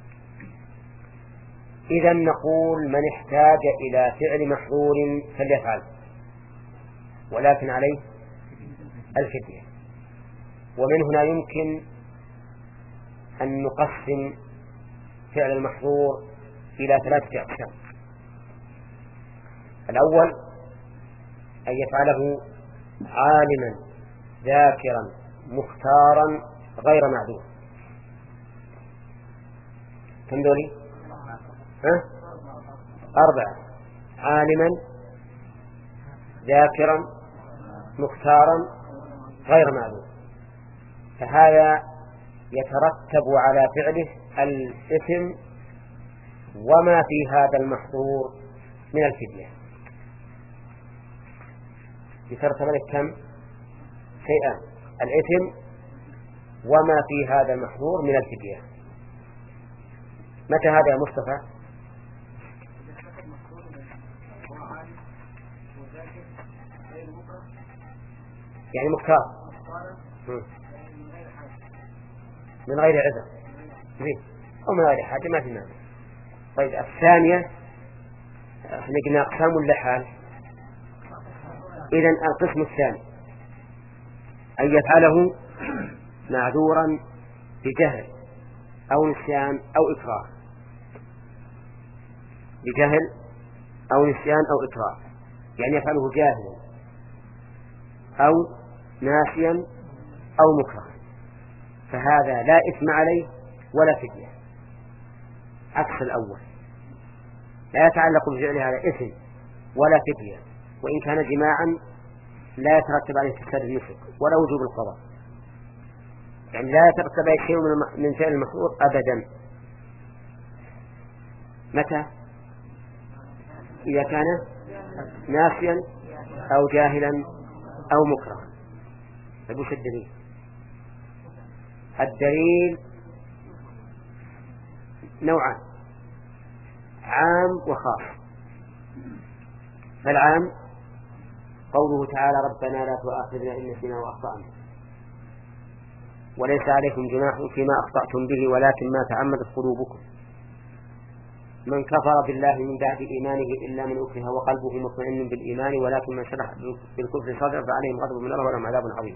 إذن نقول من احتاج إلى فعل محظور فليفعل، ولكن عليه الفدية. ومن هنا يمكن أن نقسم فعل المحظور إلى ثلاثة أقسام. الأول أن يفعله عالما ذاكرا مختارا غير معذور. كم دولي؟ ها؟ أربعة: عالما ذاكرا مختارا غير معذور. فهذا يترتب على فعله الإثم وما في هذا المحظور من الفدية. يترتب عليه كم شيئان: الإثم وما في هذا المحظور من الفدية. متى هذا يا مصطفى؟ يعني مختار من غير عذر. أو من غير حاجة ما في مانع. طيب الثانية احنا قلنا أقسام ولا حال؟ إذن القسم الثاني أن يفعله معذورا بجهل أو نسيان أو إكراه، بجهل أو نسيان أو إكراه، يعني يفعله جاهلا أو ناسيا أو مكرها، فهذا لا إثم عليه ولا فدية، عكس الأول لا يتعلق بفعل هذا إثم ولا فدية، وإن كان جماعا لا يترتب عليه فساد النسك ولا وجوب القضاء، يعني لا يترتب عليه شيء من فعل المحظور أبدا. متى؟ إذا كان ناسيا أو جاهلا أو مكرها. فبوش الدليل؟ الدليل نوعان، عام وخاص. فالعام قوله تعالى ربنا لا تؤاخذنا إن نسينا وأخطأنا، وليس عليكم جناح فيما أخطأتم به ولكن ما تعمدت قلوبكم. من كفر بالله من بعد إيمانه إلا من أكره وقلبه مطمئن بالإيمان ولكن من شرح بالكفر صدر فعليهم غضب من الله ولهم عذاب عظيم.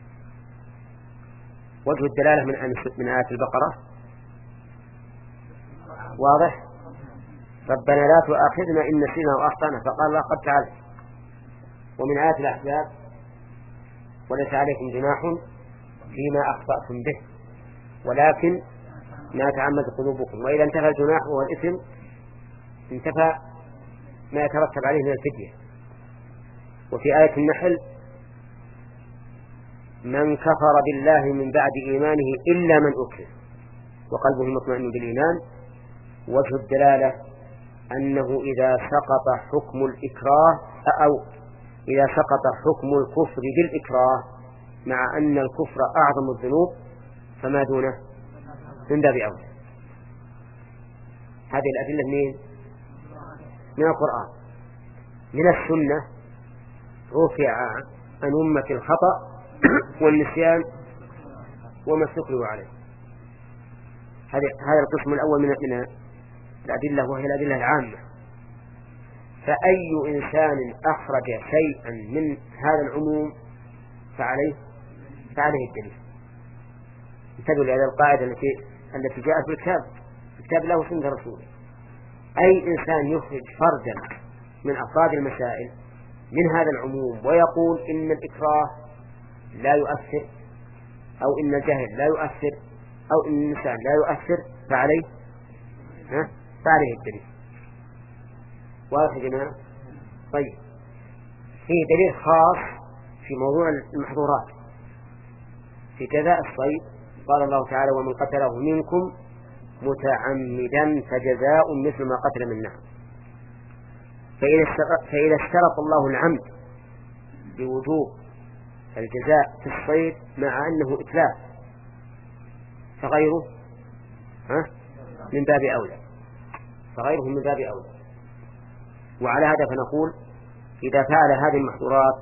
وجه الدلالة من من آيات البقرة واضح، ربنا لا تؤاخذنا إن نسينا وأخطأنا، فقال الله قد فعلت. ومن آيات الأحزاب وليس عليكم جناح فيما أخطأتم به ولكن ما تعمد قلوبكم. وإذا انتفى الجناح وهو الإثم انتفى ما يترتب عليه من الفدية. وفي آية النحل من كفر بالله من بعد إيمانه إلا من أكره وقلبه مطمئن بالإيمان. وجه الدلالة أنه إذا سقط حكم الإكراه أو إذا سقط حكم الكفر بالإكراه مع أن الكفر أعظم الذنوب فما دونه من باب أولى. هذه الأدلة منين؟ من القرآن. من السنة رفع عن أمة الخطأ والنسيان وما استكرهوا عليه. هذا القسم الأول من من الأدلة، وهي الأدلة العامة. فأي إنسان أخرج شيئا من هذا العموم فعليه فعليه الدليل. انتبهوا لهذه القاعدة التي التي جاءت في الكتاب في كتاب الله وسنة رسوله. أي إنسان يخرج فردا من أفراد المسائل من هذا العموم ويقول إن الإكراه لا يؤثر أو إن الجهل لا يؤثر أو إن النسيان لا يؤثر فعليه ها فعليه الدليل. واضح يا جماعة؟ طيب في دليل خاص في موضوع المحظورات في جزاء الصيد. قال الله تعالى ومن قتله منكم متعمدا فجزاء مثل ما قتل من نعم. فإذا اشترط الله العمد بوجوب الجزاء في الصيد مع أنه إتلاف فغيره ها من باب أولى فغيره من باب أولى. وعلى هذا فنقول إذا فعل هذه المحظورات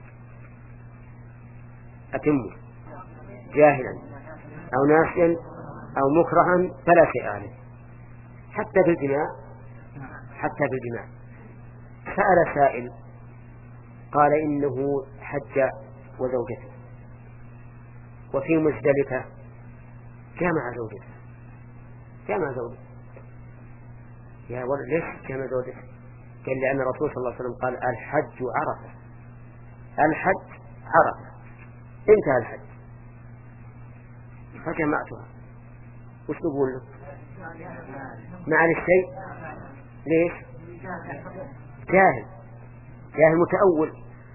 أتمه جاهلا أو ناسيا أو مكرها فلا شيء عليه. حتى في الجماع حتى في الجماع سأل سائل قال إنه حج وزوجته وفي مزدلفة جامع زوجته جامع زوجته يا ولد ليش جامع زوجته؟ قال لأن الرسول صلى الله عليه وسلم قال الحج عرفة الحج عرفة انتهى الحج فجمعتها. وش تقول له؟ معنى الشيء ليش؟ جاهل جاهل متأول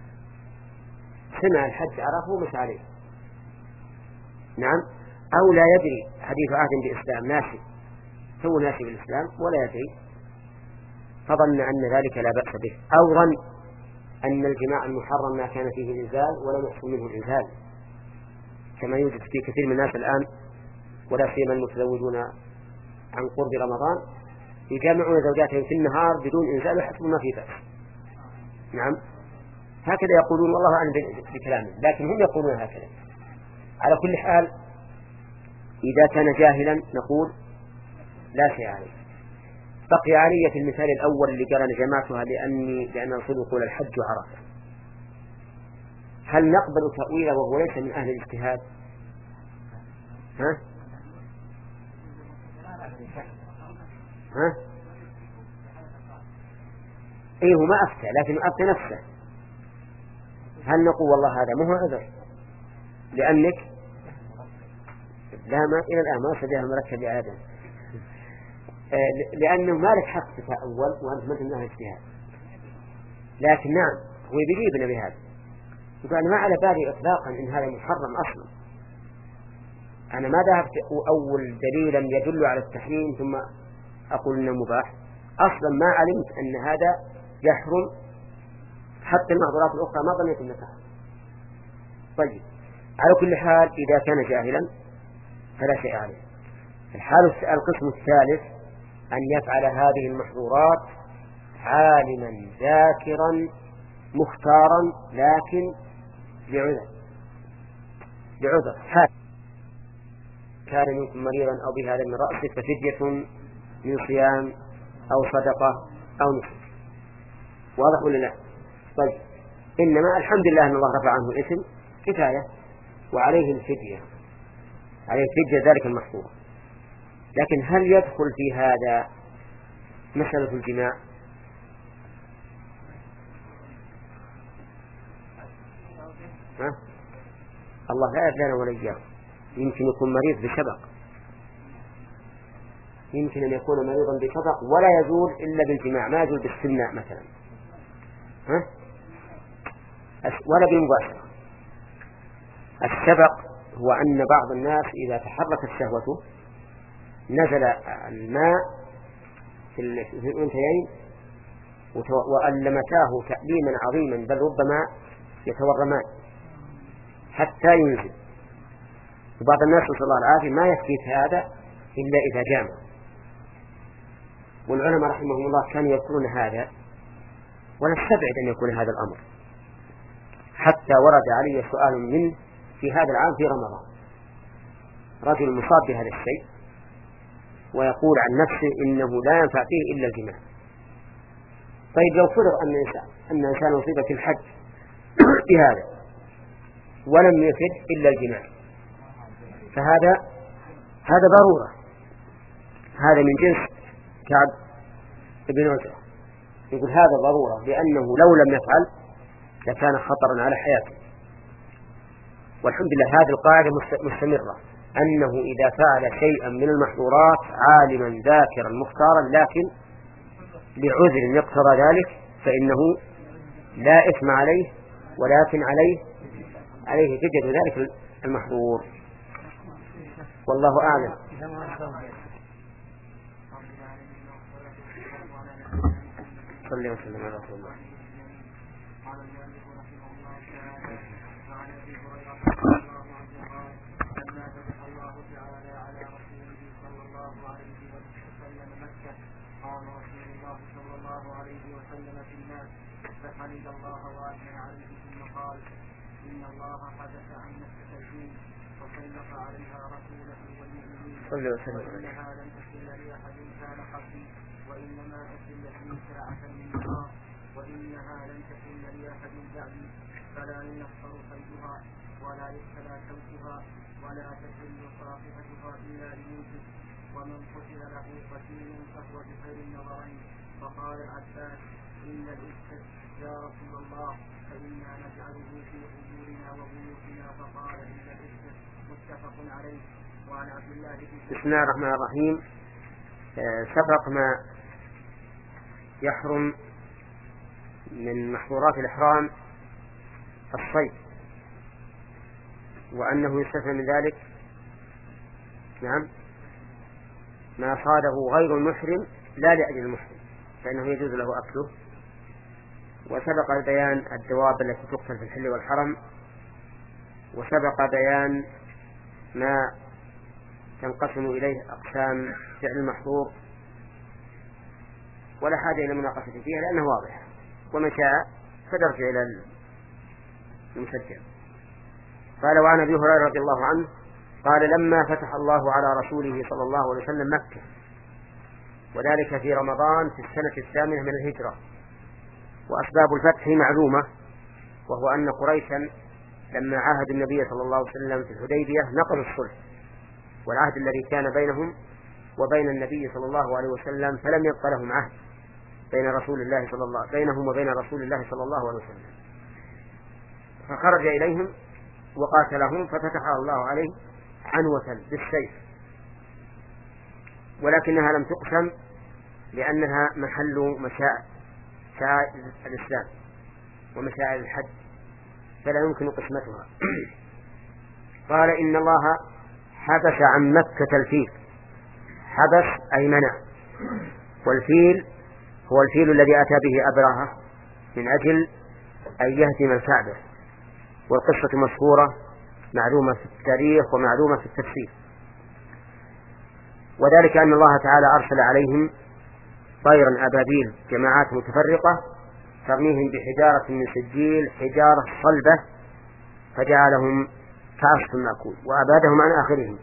سمع الحج عرفه ومش عليه. نعم. أو لا يدري حديث عهد بإسلام ناسي هو ناسي بالإسلام ولا يدري فظن أن ذلك لا بأس به أو ظن أن الجماع المحرم ما كان فيه إنزال ولم يحصل منه إنزال كما يوجد في كثير من الناس الآن ولا سيما المتزوجون عن قرب رمضان يجامعون زوجاتهم في النهار بدون إنزال ويحسبون ما فيه بأس. نعم هكذا يقولون والله أعلم بكلامه لكن هم يقولون هكذا. على كل حال إذا كان جاهلا نقول لا شيء عليه. بقي علي في المثال الأول اللي قال أنا جمعتها لأني لأن الرسول يقول الحج عرفة. هل نقبل تأويله وهو ليس من أهل الاجتهاد؟ ها؟ ها؟ إيه هو ما أفتى لكن أفتى نفسه. هل نقول والله هذا مو عذر لأنك لا ما إلى الآن ما صدقها مركب لآدم لأنه ما لك حق تتأول وأنت ما من أهل الاجتهاد. لكن نعم هو بيجيبنا بهذا يقول أنا ما على بالي إطلاقا إن هذا محرم أصلا. أنا ما ذهبت أول دليلا يدل على التحريم ثم أقول إنه مباح. أصلا ما علمت أن هذا يحرم حتى المحظورات الأخرى ما ظنيت أنها تحرم. طيب على كل حال إذا كان جاهلا فلا شيء عليه. الحال القسم الثالث أن يفعل هذه المحظورات عالما ذاكرا مختارا لكن لعذر لعذر حال كان منكم مريضا أو به هذا من رأسه ففدية من صيام أو صدقة أو نسك. واضح ولا لا؟ طيب إنما الحمد لله أن الله رفع عنه الإثم كفاية وعليه الفدية عليه الفدية ذلك المحظور. لكن هل يدخل في هذا مسألة الجماع؟ ها؟ الله لا يبلغنا ولا إياه. يمكن يكون مريض بسبق يمكن أن يكون مريضا بسبق ولا يزول إلا بالجماع ما يزول بالسمناء مثلا ها؟ ولا بالمباشرة. السبق هو أن بعض الناس إذا تحركت شهوته نزل الماء في الأنثيين وألمتاه تأليما عظيما بل ربما يتورمان حتى ينزل. وبعض الناس نسأل الله العافية ما يكفي هذا إلا إذا جامع. والعلماء رحمهم الله كانوا يذكرون هذا ونستبعد أن يكون هذا الأمر. حتى ورد علي سؤال منه في هذا العام في رمضان رجل مصاب بهذا الشيء ويقول عن نفسه إنه لا ينفع فيه إلا الجماع. طيب لو فرض أن إنسان أن إنسان يصيب في الحج بهذا ولم يفد إلا الجماع فهذا هذا ضرورة. هذا من جنس كعب ابن عجرة يقول هذا ضرورة لأنه لو لم يفعل لكان خطرا على حياته. والحمد لله هذه القاعدة مستمرة أنه إذا فعل شيئا من المحظورات عالما ذاكرا مختارا لكن لعذر يقتضى ذلك فإنه لا إثم عليه ولكن عليه عليه فدية ذلك المحظور. والله أعلم. صلى وسلم على رسول الله. فحمد الله وأثنى عليه ثم قال إن الله حدث عن نفسه الدين وسلط عليها رسوله والمؤمنين وإنها لم تحل لأحد كان قبلي وإنما أحلت لي ساعة من نهار وإنها لم تحل لأحد بعدي فلا ينفر صيدها ولا يختلى شوكها ولا تحل صافحتها إلا ليوسف ومن قتل له قتيل فهو بخير النظرين. فقال العباس إن الإفك يا رسول الله فإنا نجعله في قبورنا وبيوتنا. فقال إن الإفك متفق عليه. وعن عبد الله بسم الله الرحمن الرحيم. سبق ما يحرم من محظورات الإحرام الصيد وأنه يستثنى من ذلك نعم ما صاده غير المحرم لا لأجل المحرم فإنه يجوز له أكله. وسبق بيان الدواب التي تقتل في الحل والحرم وسبق بيان ما تنقسم إليه أقسام فعل المحظور ولا حاجة إلى مناقشة فيها لأنه واضح ومن شاء فدرجع إلى المسجل. قال وعن أبي هريرة رضي الله عنه قال لما فتح الله على رسوله صلى الله عليه وسلم مكة وذلك في رمضان في السنة الثامنة من الهجرة. وأسباب الفتح معلومة، وهو أن قريشا لما عاهدوا النبي صلى الله عليه وسلم في الحديبية نقضوا الصلح والعهد الذي كان بينهم وبين النبي صلى الله عليه وسلم، فلم يبق لهم عهد بين رسول الله صلى الله بينهم وبين رسول الله صلى الله عليه وسلم، فخرج إليهم وقاتلهم ففتح الله عليه عنوة بالسيف، ولكنها لم تقسم لأنها محل مشاعر الإسلام ومشاعر الحج، فلا يمكن قسمتها. قال إن الله حبس عن مكة الفيل. حبس أي منع، والفيل هو الفيل الذي أتى به أبرهة من أجل أن يهدم الكعبة، والقصة مشهورة معلومة في التاريخ ومعلومة في التفسير. وذلك أن الله تعالى أرسل عليهم طيرا أبابيل جماعات متفرقة ترميهم بحجارة من سجيل، حجارة صلبة، فجعلهم كعصف مأكول وأبادهم عن آخرهم.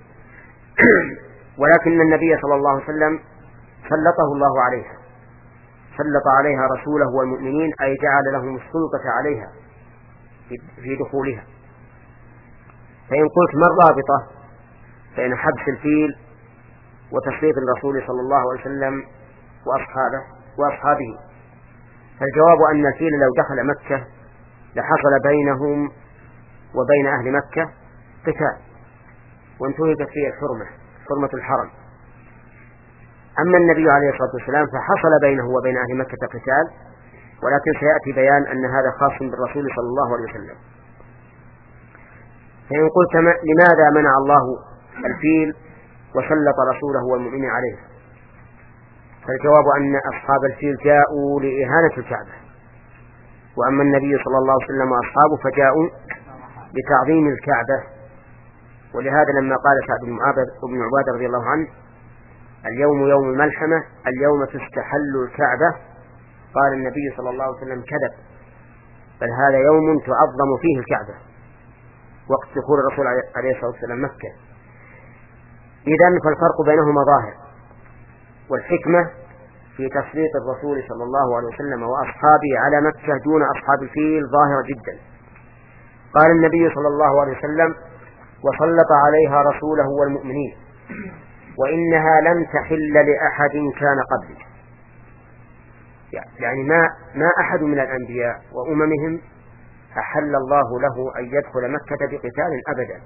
ولكن النبي صلى الله عليه وسلم سلطه الله عليها، سلط عليها رسوله والمؤمنين، أي جعل لهم السلطة عليها في دخولها. فإن قلت ما الرابطة بين حبس الفيل وتسليط الرسول صلى الله عليه وسلم وأصحابه وأصحابه، فالجواب أن الفيل لو دخل مكة لحصل بينهم وبين أهل مكة قتال وانتهكت فيه الحرمة، حرمة الحرم. أما النبي عليه الصلاة والسلام فحصل بينه وبين أهل مكة قتال، ولكن سيأتي بيان أن هذا خاص بالرسول صلى الله عليه وسلم. فإن قلت لماذا منع الله الفيل وسلط رسوله والمؤمنين عليه، فالجواب أن أصحاب الفيل جاءوا لإهانة الكعبة، وأما النبي صلى الله عليه وسلم وأصحابه فجاءوا لتعظيم الكعبة. ولهذا لما قال سعد بن عبادة رضي الله عنه اليوم يوم الملحمة، اليوم تستحل الكعبة، قال النبي صلى الله عليه وسلم كذب، بل هذا يوم تعظم فيه الكعبة وقت دخول الرسول عليه الصلاة والسلام مكة. إذن فالفرق بينهما ظاهر، والحكمة في تسليط الرسول صلى الله عليه وسلم وأصحابه على مكة دون أصحاب الفيل ظاهرة جدا. قال النبي صلى الله عليه وسلم وسلط عليها رسوله والمؤمنين وإنها لم تحل لأحد كان قبلي، يعني ما ما أحد من الأنبياء وأممهم أحل الله له أن يدخل مكة بقتال أبدا،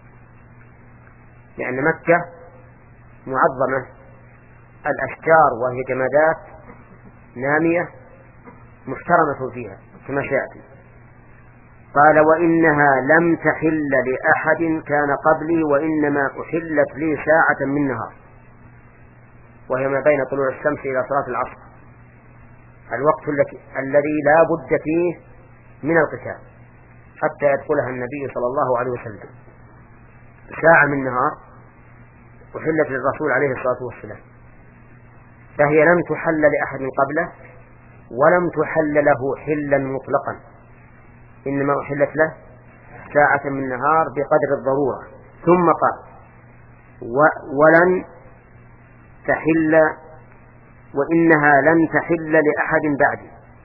لأن مكة معظمة، الأشجار وهي جمادات نامية محترمة فيها كما سيأتي. قال وإنها لم تحل لأحد كان قبلي وإنما أحلت لي ساعة من نهار، وهي ما بين طلوع الشمس إلى صلاة العصر، الوقت الذي لا بد فيه من القتال حتى يدخلها النبي صلى الله عليه وسلم. ساعة من نهار أحلت للرسول عليه الصلاة والسلام، فهي لم تحل لأحد قبله ولم تحل له حلا مطلقا، إنما أحلت له ساعة من نهار بقدر الضرورة. ثم قال ولن تحل وإنها لن تحل لأحد بعدي،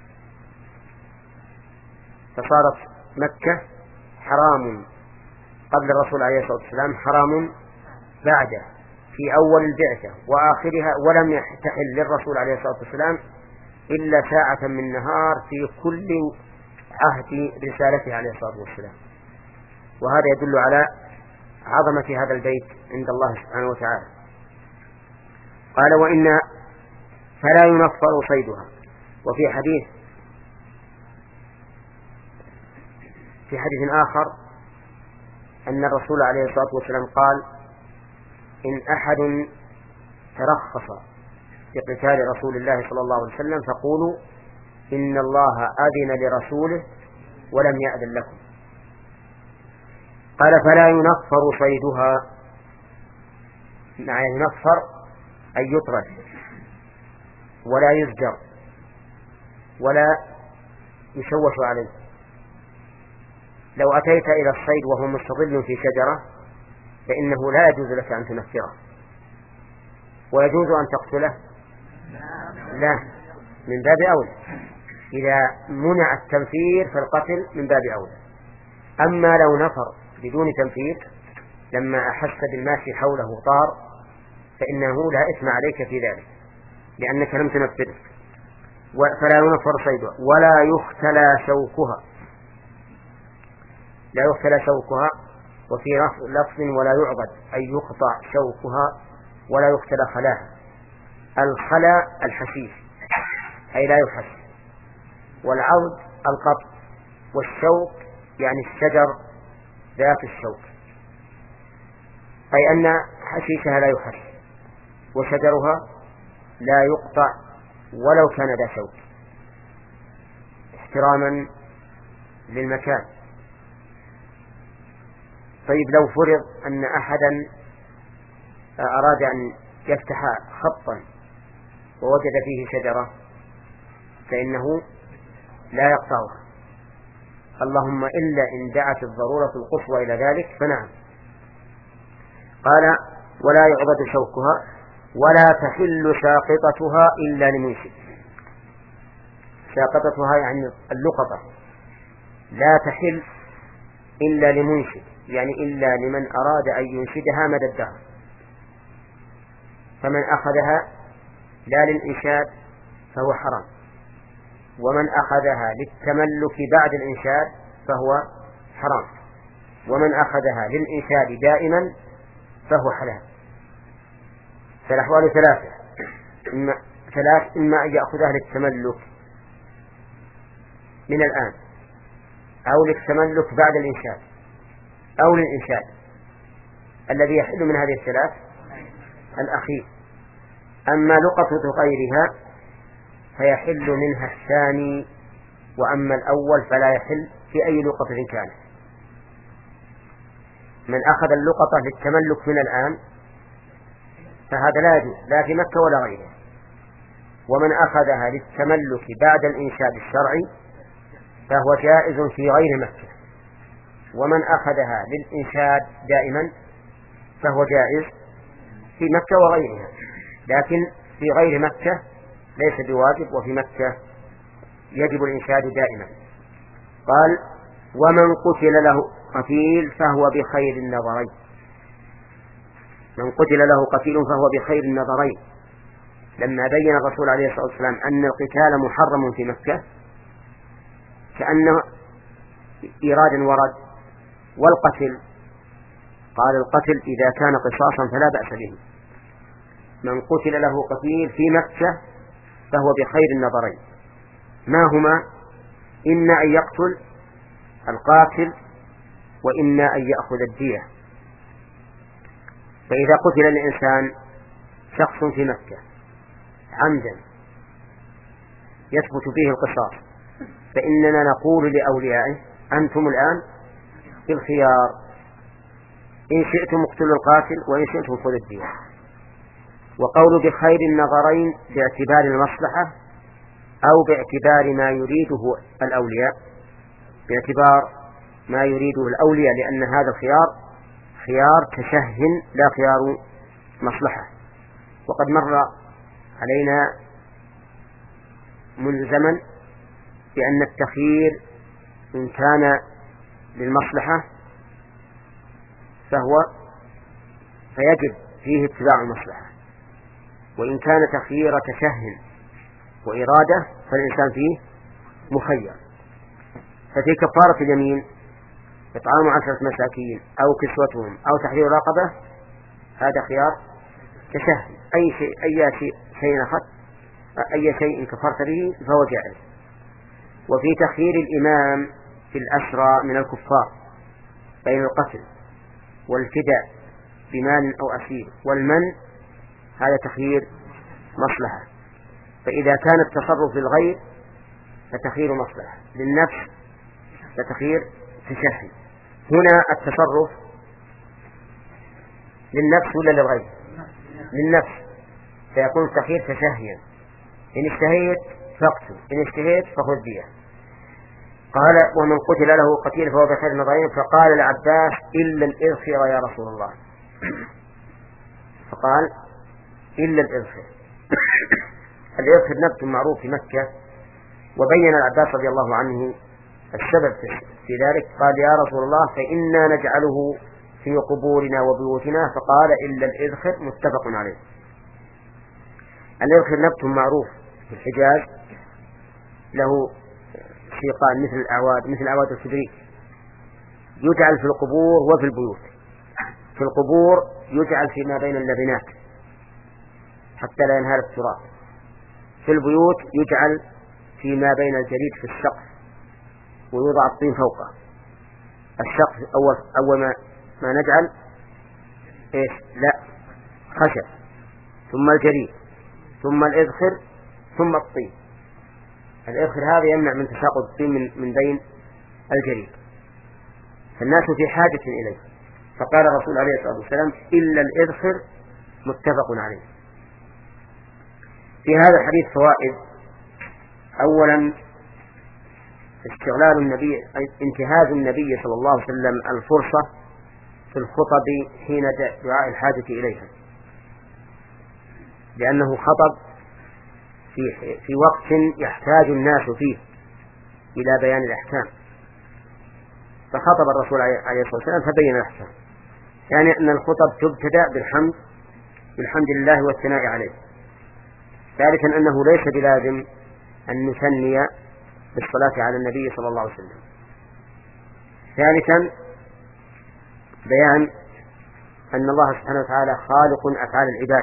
فصارت مكة حرام قبل الرسول عليه الصلاة والسلام، حرام بعده في أول البعثة وآخرها، ولم تحل للرسول عليه الصلاة والسلام إلا ساعة من نهار في كل عهد رسالته عليه الصلاة والسلام. وهذا يدل على عظمة هذا البيت عند الله سبحانه وتعالى. قال وإن فلا ينفر صيدها. وفي حديث في حديث آخر أن الرسول عليه الصلاة والسلام قال إن أحد ترخص بقتال رسول الله صلى الله عليه وسلم فقولوا إن الله أذن لرسوله ولم يأذن لكم. قال فلا ينفر صيدها، معنى ينفر أن يطرد ولا يزجر ولا يشوش عليه. لو أتيت إلى الصيد وهو مستظل في شجرة فإنه لا يجوز لك أن تنفره، ويجوز أن تقتله لا، من باب أولى. إذا منع التنفير فالقتل من باب أولى. أما لو نفر بدون تنفير لما أحس بالماشي حوله طار فإنه لا إثم عليك في ذلك لأنك لم تنفره، فلا ينفر صيدها ولا يختلى شوكها. لا يختلى شوكها. وفي لفظ ولا يعضد أي يقطع شوكها ولا يختلى خلاها. الخلا الحشيش أي لا يحش، والعضد القطع، والشوك يعني الشجر ذات الشوك، أي أن حشيشها لا يحش وشجرها لا يقطع ولو كان ذا شوك احتراما للمكان. طيب لو فرض أن أحدا أراد أن يفتح خطا ووجد فيه شجرة فإنه لا يقطعها، اللهم إلا إن دعت الضرورة القصوى إلى ذلك فنعم. قال ولا يعضد شوكها ولا تحل ساقطتها إلا لمنشد. ساقطتها يعني اللقطة لا تحل إلا لمنشد، يعني إلا لمن أراد أن ينشدها مدى الدهر، فمن أخذها لا للإنشاد فهو حرام، ومن أخذها للتملك بعد الإنشاد فهو حرام، ومن أخذها للإنشاد دائما فهو حلال. فالأحوال ثلاثة، إما ثلاث إما أن يأخذها للتملك من الآن، أو للتملك بعد الإنشاد، أو للإنشاد. الذي يحل من هذه الثلاث الأخير. أما لقطة غيرها فيحل منها الثاني، وأما الأول فلا يحل في أي لقطة كانت. من أخذ اللقطة للتملك من الآن فهذا لا يجوز لا في مكة ولا غيرها، ومن أخذها للتملك بعد الإنشاد الشرعي فهو جائز في غير مكة، ومن أخذها للإنشاد دائما فهو جائز في مكة وغيرها، لكن في غير مكة ليس بواجب، وفي مكة يجب الإنشاد دائما. قال ومن قتل له قتيل فهو بخير النظرين. من قتل له قتيل فهو بخير النظرين. لما بين الرسول عليه الصلاة والسلام أن القتال محرم في مكة كأنه إيراد ورد، والقتل قال القتل إذا كان قصاصا فلا بأس به. من قتل له قتيل في مكة فهو بخير النظرين. ما هما؟ إما أن يقتل القاتل وإما أن يأخذ الدية. فإذا قتل الإنسان شخص في مكة عمدا يثبت فيه القصاص فإننا نقول لأوليائه أنتم الآن في الخيار، إن شئتم اقتلوا القاتل وإن شئتم خذوا الدية. وقول بخير النظرين باعتبار المصلحة أو باعتبار ما يريده الأولياء، باعتبار ما يريده الأولياء، لأن هذا الخيار خيار تشه لا خيار مصلحة. وقد مر علينا منذ زمن بأن التخيير إن كان للمصلحة فهو فيجب فيه اتباع المصلحة، وإن كان تخيير تشه وإرادة فالإنسان فيه مخير. ففي كفارة اليمين إطعام عشرة مساكين أو كسوتهم أو تحرير رقبة، هذا خيار تشه، أي شيء أي شيء شيء أخذ أي شيء كفرت به فهو جائز. وفي تخيير الإمام في الأسرى من الكفار بين القتل والفداء بمال أو أسير والمن، هذا تخيير مصلحة. فإذا كان التصرف للغير فتخيير مصلحة، للنفس فتخيير تشهي. هنا التصرف للنفس ولا للغير؟ للنفس، فيكون التخيير تشهيا، إن اشتهيت فاقتل، إن اشتهيت فخذ دية. قال ومن قتل له قتيل فهو بخير النظرين. فقال العباس إلا الإذخر يا رسول الله. فقال إلا الإذخر. الإذخر نبت معروف في مكة، وبين العباس رضي الله عنه السبب في ذلك، قال يا رسول الله فإنا نجعله في قبورنا وبيوتنا، فقال إلا الإذخر، متفق عليه. الإذخر نبت معروف في الحجاز، له سيقان مثل الأعواد مثل أعواد الكبريت، يجعل في القبور وفي البيوت. في القبور يجعل فيما بين اللبنات حتى لا ينهار التراب، في البيوت يجعل فيما بين الجليد في السقف ويوضع الطين فوقه. السقف أول, أول ما, ما نجعل إيش؟ لا، خشب، ثم الجليد، ثم الإذخر، ثم الطين. الإذخر هذا يمنع من تساقط الطين من, من بين الجليد، فالناس في حاجة إليه، فقال الرسول عليه الصلاة والسلام إلا الإذخر، متفق عليه. في هذا الحديث فوائد. أولا استغلال النبي انتهاز النبي صلى الله عليه وسلم الفرصة في الخطب حين دعاء الحاجة إليها، لأنه خطب في, في وقت يحتاج الناس فيه إلى بيان الأحكام، فخطب الرسول عليه الصلاة والسلام فبين الأحكام، يعني أن الخطب تبتدأ بالحمد بالحمد لله والثناء عليه. ثالثا أنه ليس بلازم أن نثني بالصلاة على النبي صلى الله عليه وسلم. ثالثا بيان أن الله سبحانه وتعالى خالق أفعال العباد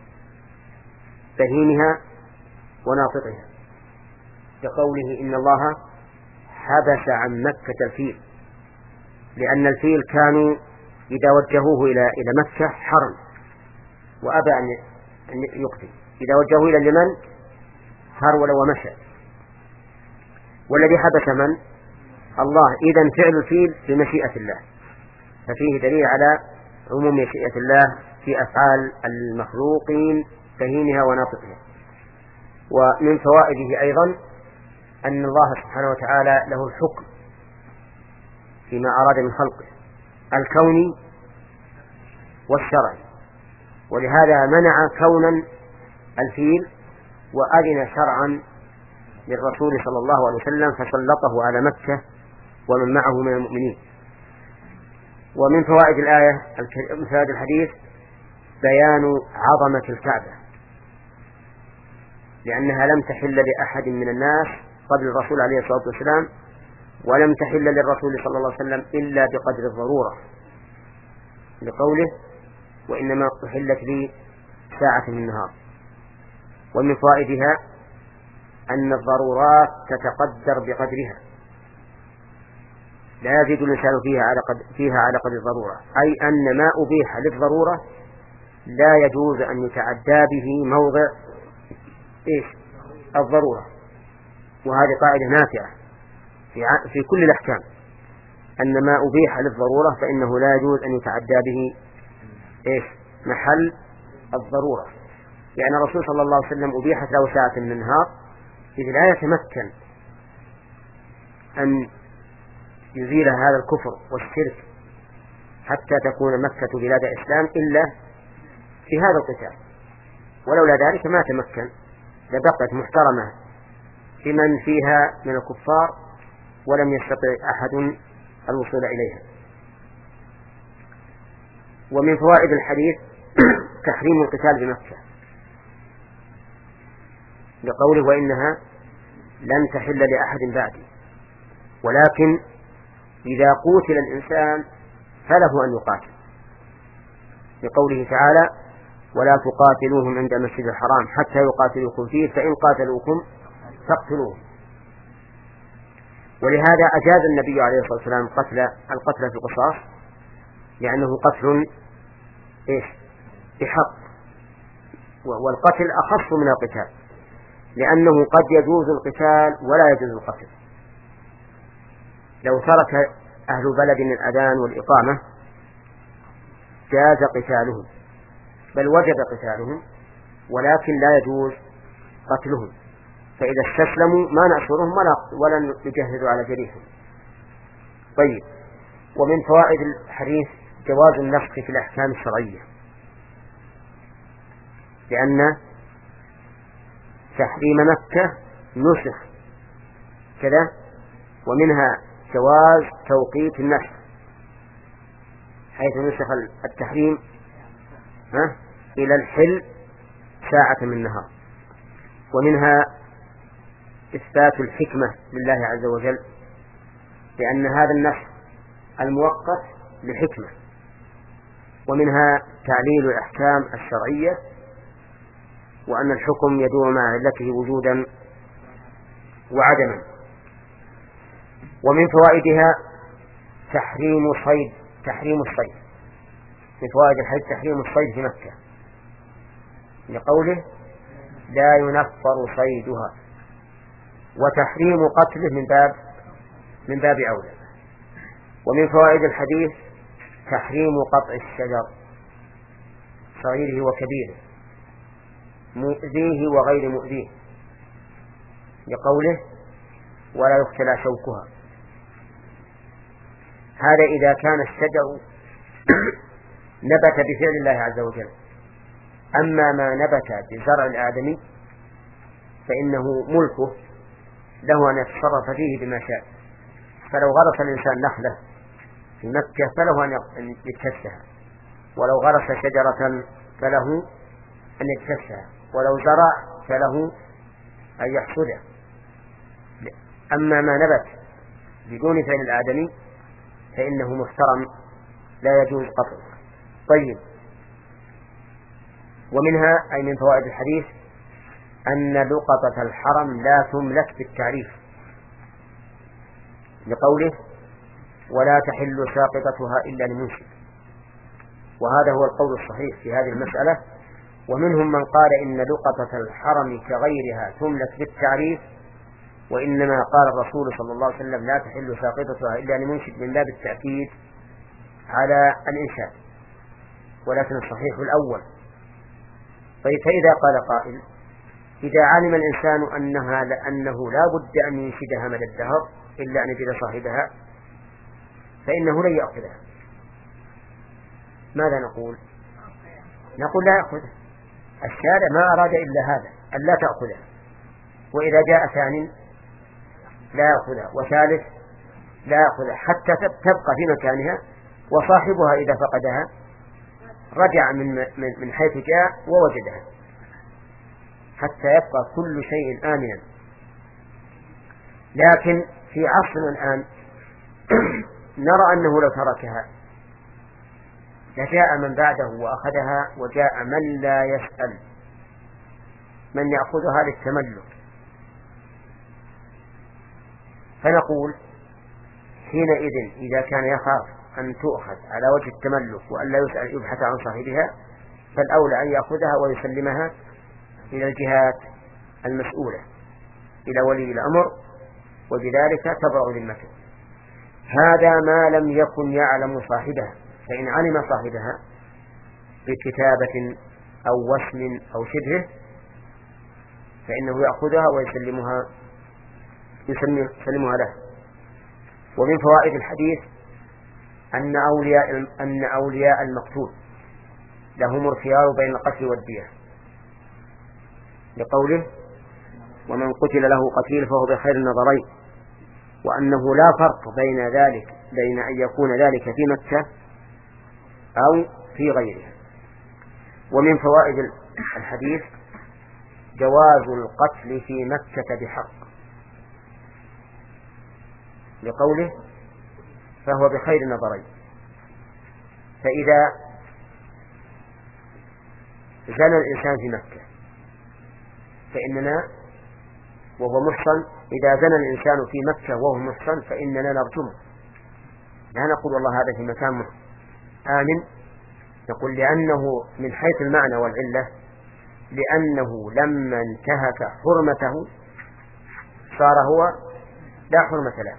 بهيمها وناطقها، كقوله إن الله حبس عن مكة الفيل، لأن الفيل كانوا إذا وجهوه إلى إلى مكة حرم وأبى أن يقتل، إذا وجهوه إلى اليمن هرول ومشى، والذي حبس من؟ الله. إذن فعل الفيل بمشيئة الله، ففيه دليل على عموم مشيئة الله في أفعال المخلوقين فهيمها وناطقها. ومن فوائده أيضا أن الله سبحانه وتعالى له الحكم فيما أراد من خلقه الكوني والشرعي، ولهذا منع كونا الفيل وأذن شرعا للرسول صلى الله عليه وسلم فسلطه على مكة ومن معه من المؤمنين. ومن فوائد الآية من فوائد الحديث بيان عظمة الكعبة، لأنها لم تحل لأحد من الناس قبل الرسول عليه الصلاة والسلام، ولم تحل للرسول صلى الله عليه وسلم إلا بقدر الضرورة، لقوله وإنما أحلت لي ساعة من النهار. ومن فوائدها أن الضرورات تتقدر بقدرها، لا يزيد الإنسان فيها على قدر, فيها على قدر الضرورة، أي أن ما أبيح للضرورة لا يجوز أن يتعدى به موضع إيش؟ الضرورة. وهذه قاعدة نافعة في, في كل الأحكام، أن ما أبيح للضرورة فإنه لا يجوز أن يتعدى به إيش؟ محل الضرورة. يعني الرسول صلى الله عليه وسلم أبيحت له ساعة من النهار، إذ لا يتمكن أن يزيل هذا الكفر والشرك حتى تكون مكة بلاد إسلام إلا في هذا القتال، ولولا ذلك ما تمكن، لبقت محترمة لمن فيها من الكفار ولم يستطع أحد الوصول إليها. ومن فوائد الحديث تحريم القتال بمكة، لقوله وإنها لن تحل لأحد بعدي، ولكن إذا قتل الإنسان فله أن يقاتل، لقوله تعالى ولا تقاتلوهم عند المسجد الحرام حتى يقاتلوكم فيه فإن قاتلوكم فاقتلوهم. ولهذا أجاز النبي عليه الصلاة والسلام قتل القتل في القصاص، لأنه قتل إيش؟ بحق، والقتل أخف من القتال، لأنه قد يجوز القتال ولا يجوز القتل. لو ترك أهل بلد الأذان والإقامة جاز قتالهم، بل وجب قتالهم، ولكن لا يجوز قتلهم، فإذا استسلموا ما نأسرهم ولا نجهز على جريحهم. طيب. ومن فوائد الحديث جواز النسخ في الأحكام الشرعية، لأن تحريم مكة نسخ كذا، ومنها جواز توقيت النسخ حيث نسخ التحريم ها إلى الحل ساعة من نهار، ومنها إثبات الحكمة لله عز وجل لأن هذا النسخ المؤقت لحكمة، ومنها تعليل الأحكام الشرعية وأن الحكم يدور مع علته وجودا وعدما. ومن فوائدها تحريم صيد تحريم الصيد من فوائد الحديث تحريم الصيد في مكة لقوله لا ينفر صيدها، وتحريم قتله من باب من باب أولى. ومن فوائد الحديث تحريم قطع الشجر صغيره وكبيره مؤذيه وغير مؤذيه لقوله ولا يقتلى شوكها. هذا إذا كان الشجر نبت بفعل الله عز وجل. أما ما نبت بزرع الآدمي فإنه ملكه له أن يتصرف فيه بما شاء، فلو غرس الإنسان نخلة في مكة فله أن يجتثها، ولو غرس شجرة فله أن يجتثها، ولو زرع فله أن يحصده. أما ما نبت بدون فعل الآدمي فإنه محترم لا يجوز قطعه. طيب، ومنها أي من فوائد الحديث أن لقطة الحرم لا تملك بالتعريف لقوله ولا تحل ساقطتها إلا لمنشد، وهذا هو القول الصحيح في هذه المسألة. ومنهم من قال إن لقطة الحرم كغيرها تملك بالتعريف، وإنما قال الرسول صلى الله عليه وسلم لا تحل ساقطتها إلا لمنشد من باب التأكيد على الإنشاد، ولكن الصحيح الأول. طيب، فإذا قال قائل إذا علم الإنسان أنها لأنه لا بد أن ينشدها مدى الدهر إلا أن يجد صاحبها فإنه لن يأخذها، ماذا نقول؟ نقول لا يأخذها. الشارع ما أراد إلا هذا أن لا تأخذها، وإذا جاء ثاني لا يأخذها وثالث لا يأخذها حتى تبقى في مكانها، وصاحبها إذا فقدها رجع من من حيث جاء ووجدها حتى يبقى كل شيء آمنا. لكن في عصرنا الآن نرى أنه لو تركها لجاء من بعده وأخذها، وجاء من لا يسأل من يأخذها للتملك. فنقول حينئذ إذا كان يخاف أن تؤخذ على وجه التملك وأن لا يسأل يبحث عن صاحبها فالأولى أن يأخذها ويسلمها إلى الجهات المسؤولة، إلى ولي الأمر، وبذلك تبرأ ذمته. هذا ما لم يكن يعلم صاحبها، فإن علم صاحبها بكتابة أو وسم أو شبهه فإنه يأخذها ويسلمها يسلمها له. ومن فوائد الحديث أن أولياء, أن أولياء المقتول لهم الخيار بين القتل والدية لقوله ومن قتل له قتيل فهو بخير النظرين، وأنه لا فرق بين ذلك بين أن يكون ذلك في مكة أو في غيرها. ومن فوائد الحديث جواز القتل في مكة بحق لقوله فهو بخير النظرين. فإذا زنى الإنسان في مكة فإننا وهو محصن، إذا زنى الإنسان في مكة وهو محصن فإننا نرجمه، لا نقول والله هذا في مكان آمن، نقول لأنه من حيث المعنى والعلة لأنه لما انتهك حرمته صار هو لا حرمة له.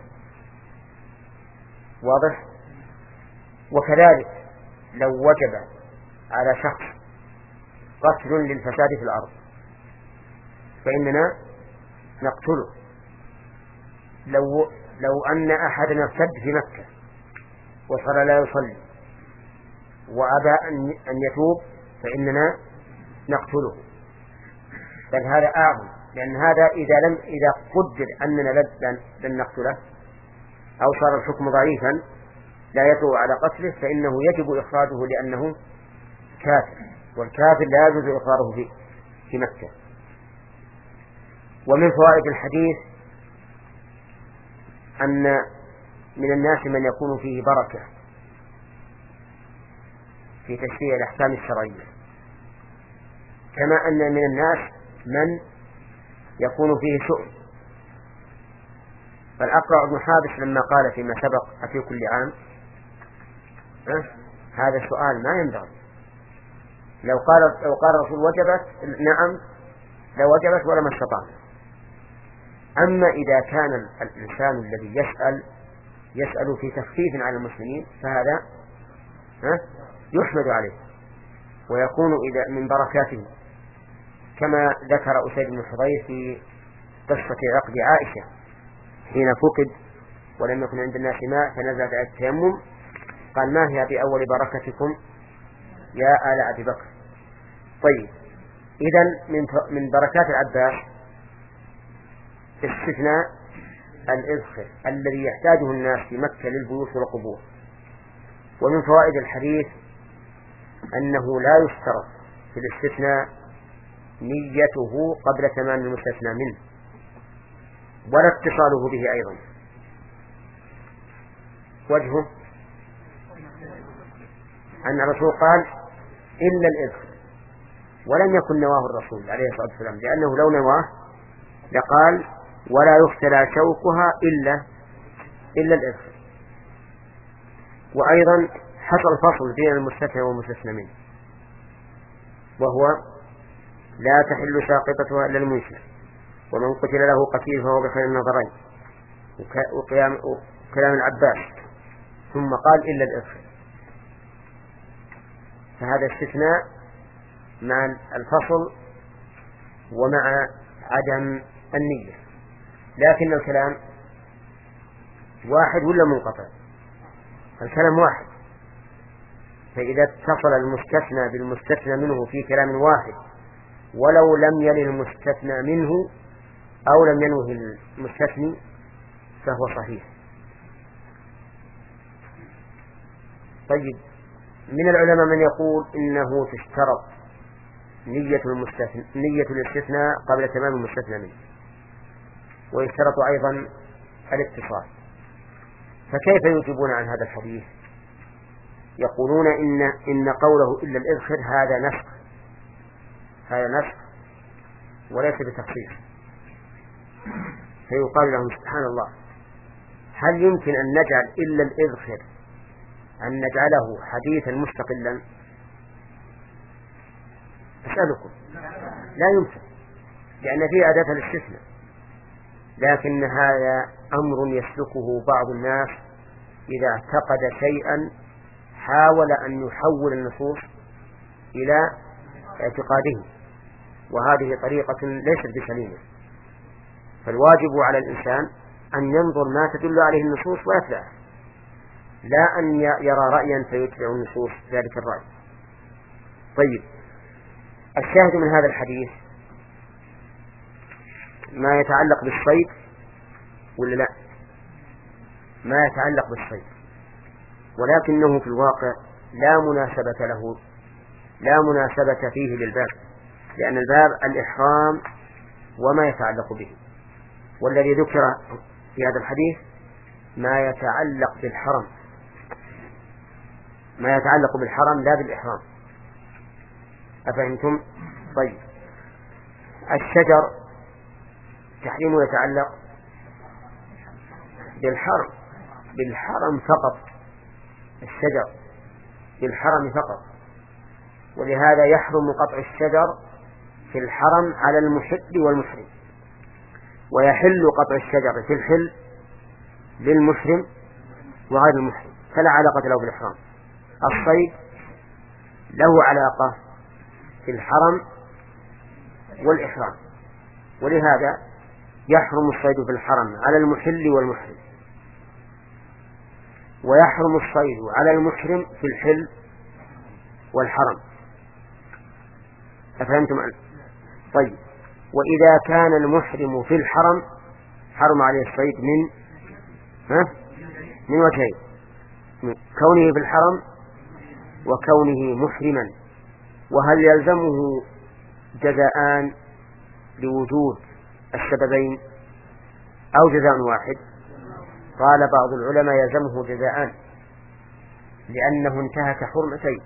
واضح؟ وكذلك لو وجب على شخص قتل للفساد في الأرض فإننا نقتله. لو, لو أن أحدنا ارتد في مكة وصار لا يصلي وأبى أن يتوب فإننا نقتله، بل هذا أعظم لأن هذا إذا لم إذا قدر أننا لن نقتله أو صار الحكم ضعيفا لا يدعو على قتله فإنه يجب إخراجه لأنه كافر، والكافر لا يجوز إخراجه في في مكة. ومن فوائد الحديث أن من الناس من يكون فيه بركة في تشريع الأحكام الشرعية، كما أن من الناس من يكون فيه سؤل. فالأقرع بن حابس لما قال فيما سبق أفي كل عام أه؟ هذا السؤال ما ينبغي. لو قال لو قال الرسول وجبت نعم لو وجبت ولا ما استطعنا. أما إذا كان الإنسان الذي يسأل يسأل في تخفيف على المسلمين فهذا أه؟ يحمد عليه ويكون إذا من بركاته، كما ذكر أسيد بن حضير في قصة عقد عائشة حين فقد ولم يكن عند الناس ماء فنزل دعاء التيمم قال ما هي بأول بركتكم يا آل أبي بكر. طيب إذن من من بركات العباس استثناء الإذخر الذي يحتاجه الناس في مكة للبيوت والقبور. ومن فوائد الحديث أنه لا يشترط في الاستثناء نيته قبل تمام المستثنى منه ولا اتصاله به أيضا. وجهه أن الرسول قال إلا الإذخر ولم يكن نواه الرسول عليه الصلاة والسلام، لأنه لو نواه لقال ولا يختلى شوكها إلا إلا الإذخر. وأيضا حصل فصل بين المستثنى والمستثنى منه، وهو لا تحل ساقطتها إلا المنشأ ومن قتل له قتيل فهو بخير النظرين وكلام وكلام العباس، ثم قال إلا الإذخر. فهذا استثناء مع الفصل ومع عدم النية، لكن الكلام واحد ولا منقطع؟ الكلام واحد. فإذا اتصل المستثنى بالمستثنى منه في كلام واحد ولو لم يل المستثنى منه أو لم ينوه المستثني فهو صحيح. طيب من العلماء من يقول إنه تشترط نية المستثنى نية الاستثناء قبل تمام المستثنى منه، ويشترط أيضا الاتصال. فكيف يجيبون عن هذا الحديث؟ يقولون إن إن قوله إلا الإذخر هذا نسخ هذا نسخ وليس بتخصيص. فيقال لهم سبحان الله هل يمكن أن نجعل إلا الإذخر أن نجعله حديثا مستقلا؟ أسألكم لا يمكن، لأن فيه أداة الاستثناء، لكن هذا أمر يسلكه بعض الناس إذا اعتقد شيئا حاول أن يحول النصوص إلى اعتقاده، وهذه طريقة ليست بسليمة. فالواجب على الإنسان أن ينظر ما تدل عليه النصوص ويتبعه، لا أن يرى رأيا فيتبع النصوص ذلك الرأي. طيب الشاهد من هذا الحديث ما يتعلق بالصيد ولا لا؟ ما يتعلق بالصيد، ولكنه في الواقع لا مناسبة له لا مناسبة فيه للباب، لأن الباب الإحرام وما يتعلق به، والذي ذكر في هذا الحديث ما يتعلق بالحرم ما يتعلق بالحرم لا بالإحرام. أفهمتم؟ طيب الشجر تحريمه يتعلق بالحرم بالحرم فقط، الشجر بالحرم فقط، ولهذا يحرم قطع الشجر في الحرم على المحل والمحرم، ويحل قطع الشجر في الحل للمحرم وغير المحرم، فلا علاقة له بالإحرام. الصيد له علاقة في الحرم والإحرام، ولهذا يحرم الصيد في الحرم على المحل والمحرم، ويحرم الصيد على المحرم في الحل والحرم. أفهمتم؟ طيب وإذا كان المحرم في الحرم حرم عليه الصيد من ها من وجهين: كونه في الحرم وكونه محرما. وهل يلزمه جزاءان لوجود السببين أو جزاء واحد؟ قال بعض العلماء يلزمه جزاءان، لأنه انتهك حرمتين: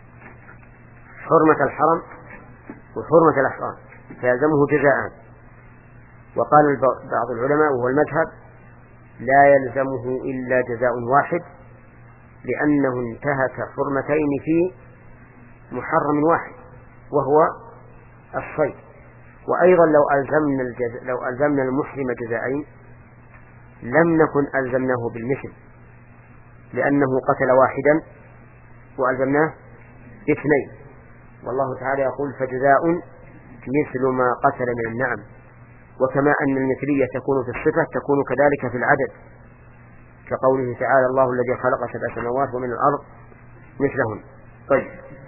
حرمة الحرم وحرمة الأحرام، فيلزمه جزاءان. وقال بعض العلماء وهو المذهب: لا يلزمه إلا جزاء واحد، لأنه انتهك حرمتين في محرم واحد وهو الصيد. وأيضا لو ألزمنا, الجز... لو ألزمنا المحرم جزاءين لم نكن ألزمناه بالمثل، لأنه قتل واحدا وألزمناه باثنين. والله تعالى يقول: فجزاء مثل ما قتل من النعم. وكما أن المثلية تكون في الصفة تكون كذلك في العدد، كقوله تعالى: الله الذي خلق سبع سماوات ومن الأرض مثلهن. طيب.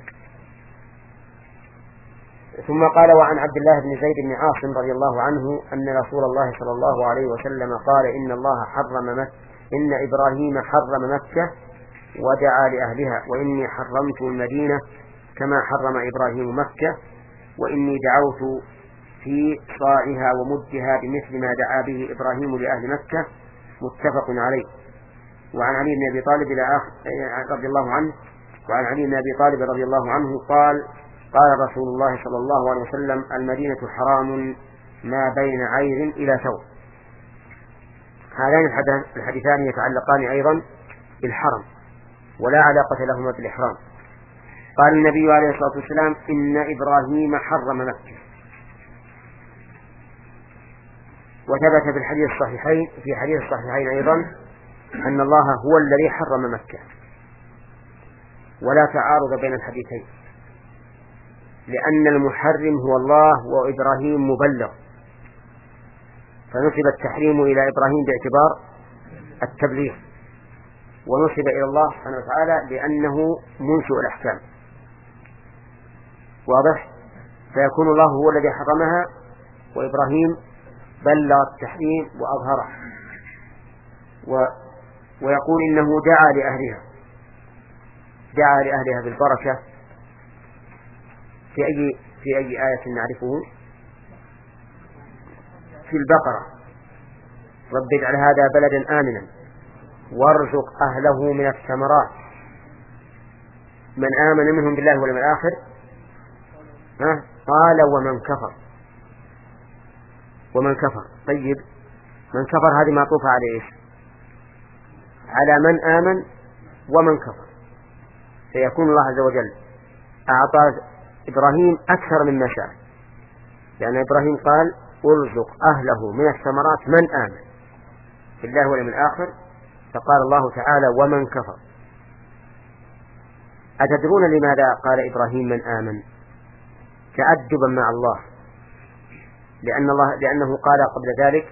ثم قال: وعن عبد الله بن زيد بن عاصم رضي الله عنه أن رسول الله صلى الله عليه وسلم قال: إن الله حرم مكة، إن إبراهيم حرم مكة ودعا لأهلها، وإني حرمت المدينة كما حرم إبراهيم مكة، وإني دعوت في صاعها ومدها بمثل ما دعا به إبراهيم لأهل مكة. متفق عليه. وعن علي بن أبي طالب رضي الله عنه وعن علي بن أبي طالب رضي الله عنه قال: قال رسول الله صلى الله عليه وسلم: المدينة حرام ما بين عير إلى ثور. هذان الحديثان يتعلقان أيضا بالحرم ولا علاقة لهما بالإحرام. قال النبي عليه الصلاة والسلام: إن إبراهيم حرم مكة. وثبت في الحديث الصحيحين في حديث الصحيحين أيضا أن الله هو الذي حرم مكة، ولا تعارض بين الحديثين، لأن المحرم هو الله وإبراهيم مبلغ، فنسب التحريم إلى إبراهيم باعتبار التبليغ، ونسب إلى الله سبحانه وتعالى لأنه منشئ الأحكام. واضح؟ فيكون الله هو الذي حرمها وإبراهيم بلغ التحريم وأظهره. و... ويقول إنه دعا لأهلها، دعا لأهلها بالبركة. في أي في أي آية نعرفه؟ في البقرة: رب اجعل هذا بلدا آمنا وارزق أهله من الثمرات من آمن منهم بالله واليوم الآخر. ها؟ قال: ومن كفر. ومن كفر. طيب، من كفر هذه معطوفة على إيش؟ على من آمن ومن كفر. فيكون الله عز وجل أعطى إبراهيم أكثر مما شاء، لأن إبراهيم قال: ارزق أهله من الثمرات من آمن بالله واليوم الآخر، فقال الله تعالى: ومن كفر. أتدرون لماذا قال إبراهيم من آمن؟ تأدبا مع الله، لأن الله لأنه قال قبل ذلك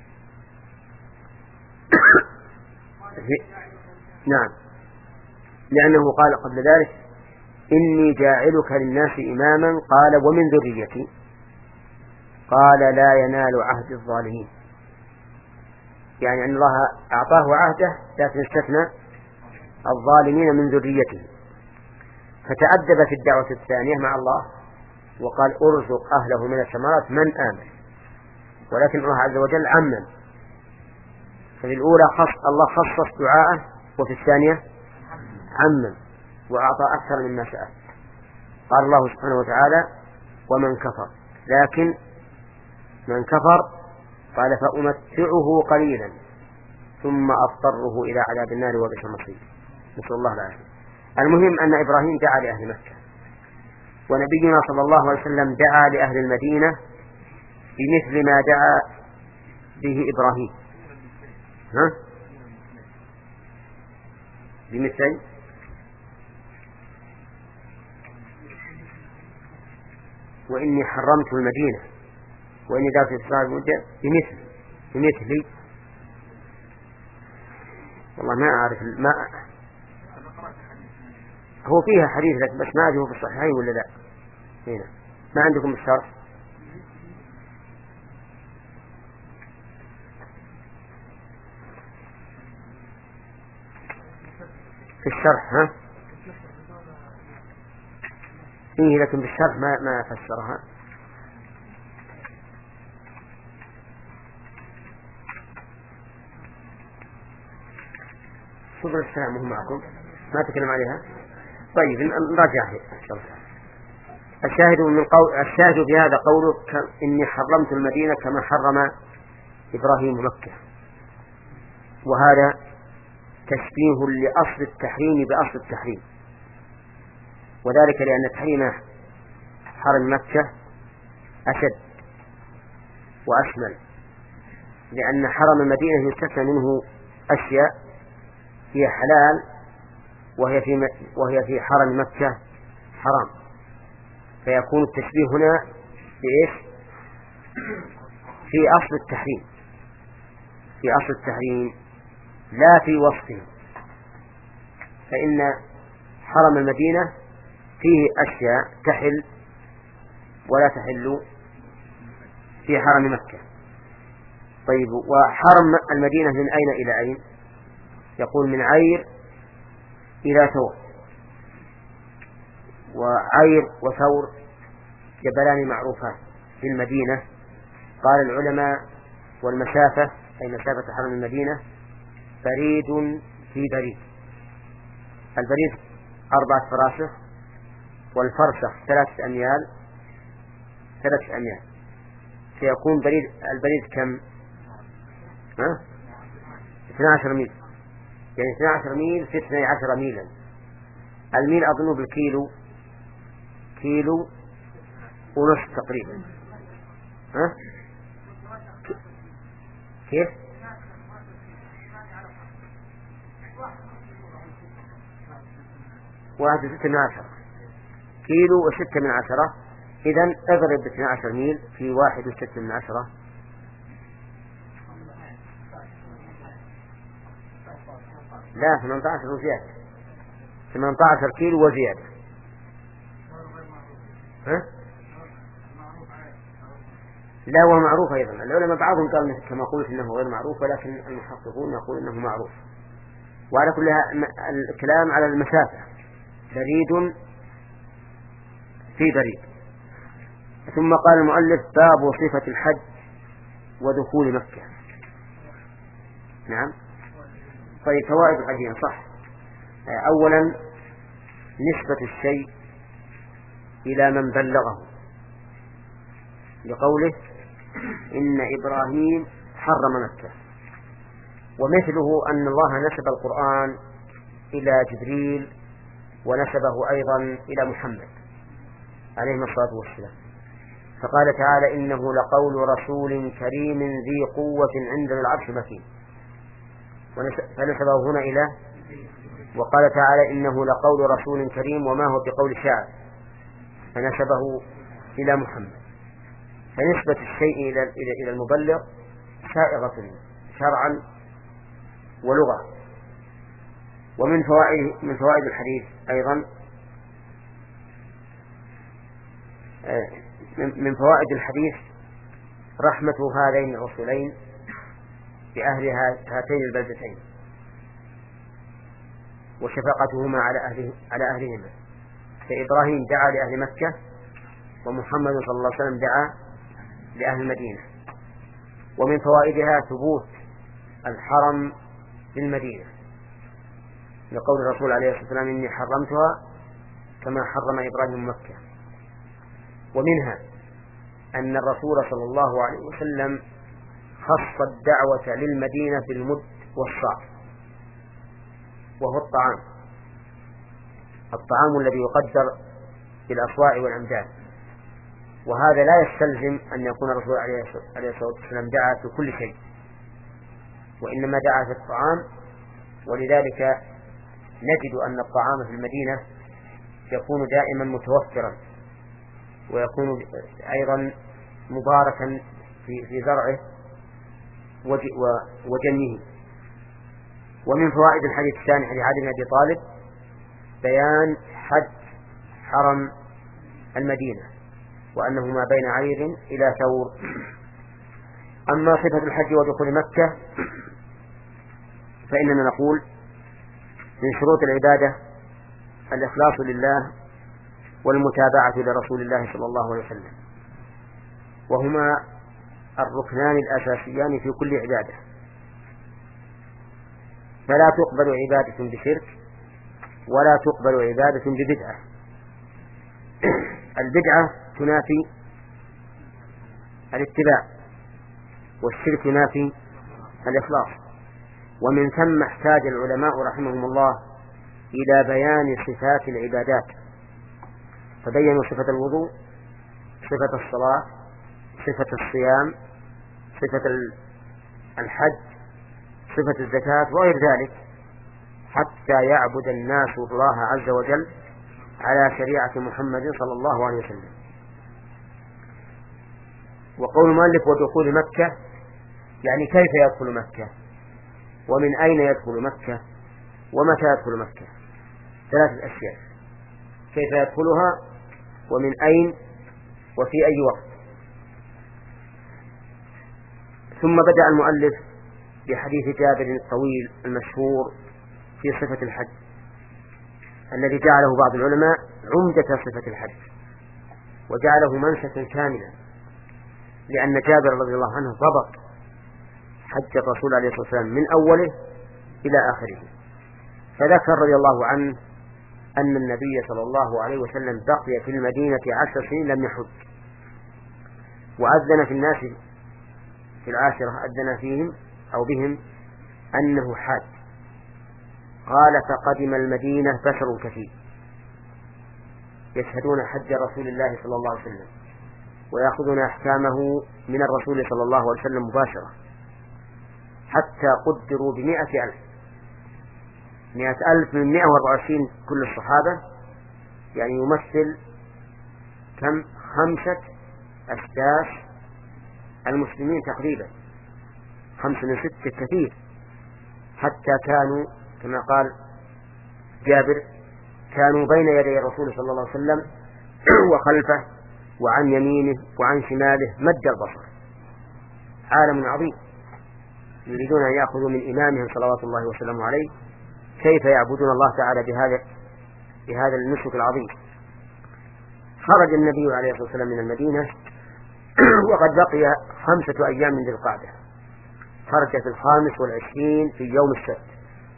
نعم لأنه قال قبل ذلك: إني جاعلك للناس إماما، قال: ومن ذريتي، قال: لا ينال عهد الظالمين. يعني أن الله أعطاه عهده لكن استثنى الظالمين من ذريته. فتأدب في الدعوة الثانية مع الله وقال: أرزق أهله من الثمرات من آمن. ولكن الله عز وجل عمم، ففي الأولى خص الله خصص دعاءه، وفي الثانية عمم وأعطى أكثر مما سأل. قال الله سبحانه وتعالى: ومن كفر. لكن من كفر قال: فأمتعه قليلا ثم أضطره إلى عذاب النار وبئس المصير. نسأل الله العافية. المهم أن إبراهيم دعا لأهل مكة، ونبينا صلى الله عليه وسلم دعا لأهل المدينة بمثل ما دعا به إبراهيم. ها؟ بمثل وإني حرمت المدينة وإني ذات إسراء المدة بمثل بمثلي. والله ما أعرف ما هو فيها حديث لك، بس ما أدري هو في الصحيحين ولا لا. هنا ما عندكم الشرح؟ في الشرح ها؟ إيه لكن بالشرح ما ما فسرها. سبل السلام وهم معكم ما تكلم عليها. طيب نراجعها. الشاهد من قول الشاهد في هذا قوله إني حرمت المدينة كما حرم إبراهيم مكة، وهذا تشبيه لأصل التحريم بأصل التحريم، وذلك لأن تحريم حرم مكة أشد وأشمل، لأن حرم المدينة يستثنى منه أشياء هي حلال وهي في وهي في حرم مكة حرام، فيكون التشبيه هنا بإيش؟ في أصل التحريم، في أصل التحريم لا في وصفه، فإن حرم المدينة فيه أشياء تحل ولا تحل في حرم مكة. طيب وحرم المدينة من أين إلى أين؟ يقول من عير إلى ثور، وعير وثور جبلان معروفان في المدينة. قال العلماء والمسافة أي مسافة حرم المدينة بريد في بريد، البريد أربعة فراسخ والفرسخ ثلاثة أميال ثلاثة أميال، سيكون بريد البريد كم؟ ها؟ اثني عشر ميل، يعني اثني عشر ميل في اثني عشر ميلا. الميل أظن بالكيلو كيلو ونصف تقريبا. ها؟ كيف؟ واحد وستة من عشرة كيلو وستة من عشرة. إذن اضرب باثني عشر ميل في واحد وستة من عشرة، لا ثمانية عشر وزيادة، ثمانية عشر كيلو وزيادة. ها؟ لا هو معروف أيضا. العلماء بعضهم قال كما قلت إنه غير معروف، ولكن المحققون يقول إنه معروف. وعلى كل الكلام على المسافة، بريد في بريد. ثم قال المؤلف باب صفة الحج ودخول مكة. نعم. طيب فوائد الحج صح. أولا نسبة الشيء إلى من بلغه، لقوله إن إبراهيم حرم مكة، ومثله أن الله نسب القرآن إلى جبريل ونسبه أيضا إلى محمد عليه الصلاة والسلام، فقال تعالى إنه لقول رسول كريم ذي قوة عند العرش مكين، فنسبه هنا إلى، وقال تعالى إنه لقول رسول كريم وما هو بقول شاعر، فنسبه إلى محمد. فنسبة الشيء إلى إلى المبلغ سائغة شرعا ولغة. ومن فوائد من فوائد الحديث أيضا من فوائد الحديث رحمة هذين الرسولين بأهل هاتين البلدتين، وشفقتهما على أهله على أهلهما. فإبراهيم دعا لأهل مكة، ومحمد صلى الله عليه وسلم دعا لأهل المدينة. ومن فوائدها ثبوت الحرم بالمدينة، لقول الرسول عليه الصلاة والسلام إني حرمتها كما حرم إبراهيم مكة. ومنها أن الرسول صلى الله عليه وسلم خص الدعوة للمدينة بالمد والصاع، وهو الطعام الطعام الذي يقدر بالأصواع والأمداد. وهذا لا يستلزم أن يكون الرسول عليه الصلاة والسلام دعا في كل شيء، وإنما دعا في الطعام. ولذلك نجد أن الطعام في المدينة يكون دائما متوفرا، ويكون أيضا مباركا في في زرعه وجنه. ومن فوائد الحديث الثاني حديث علي بن أبي طالب بيان حد حرم المدينة، وأنه ما بين عير إلى ثور. أما صفة الحج ودخول مكة فإننا نقول من شروط العبادة الإخلاص لله والمتابعة لرسول الله صلى الله عليه وسلم، وهما الركنان الأساسيان في كل عبادة، فلا تقبل عبادة بشرك ولا تقبل عبادة ببدعة. البدعة تنافي الاتباع، والشرك ينافي الإخلاص. ومن ثم احتاج العلماء رحمهم الله إلى بيان صفات العبادات، فبينوا صفة الوضوء، صفة الصلاة، صفة الصيام، صفة الحج، صفة الزكاة وغير ذلك، حتى يعبد الناس الله عز وجل على شريعة محمد صلى الله عليه وسلم. وقول المؤلف ودخول مكة يعني كيف يدخل مكة، ومن أين يدخل مكة، ومتى يدخل مكة. ثلاثة أشياء: كيف يدخلها، ومن أين، وفي أي وقت. ثم بدأ المؤلف بحديث جابر الطويل المشهور في صفة الحج، الذي جعله بعض العلماء عمدة صفة الحج، وجعله منسكا كاملا، لأن جابر رضي الله عنه ضبط حج الرسول عليه الصلاة والسلام من أوله إلى آخره. فذكر رضي الله عنه أن النبي صلى الله عليه وسلم بقي في المدينة عشر سنين لم يحج، وأذن في الناس في العاشرة، أذن فيهم أو بهم أنه حاج. قال: فقدم المدينة بشر كثير يشهدون حج رسول الله صلى الله عليه وسلم ويأخذون أحكامه من الرسول صلى الله عليه وسلم مباشرة، حتى قدروا بمئة ألف مئة ألف من مئة وأربعة وعشرين كل الصحابة، يعني يمثل كم؟ خمسة أسداس المسلمين تقريبا، خمسة من ستة كثير، حتى كانوا كما قال جابر كانوا بين يدي الرسول صلى الله عليه وسلم وخلفه وعن يمينه وعن شماله مد البصر. عالم عظيم يريدون أن يأخذوا من إمامهم صلوات الله وسلامه عليه كيف يعبدون الله تعالى بهذا بهذا النسك العظيم. خرج النبي عليه الصلاة والسلام من المدينة وقد بقي خمسة أيام من ذي القعدة، خرج في الخامس والعشرين في يوم السبت،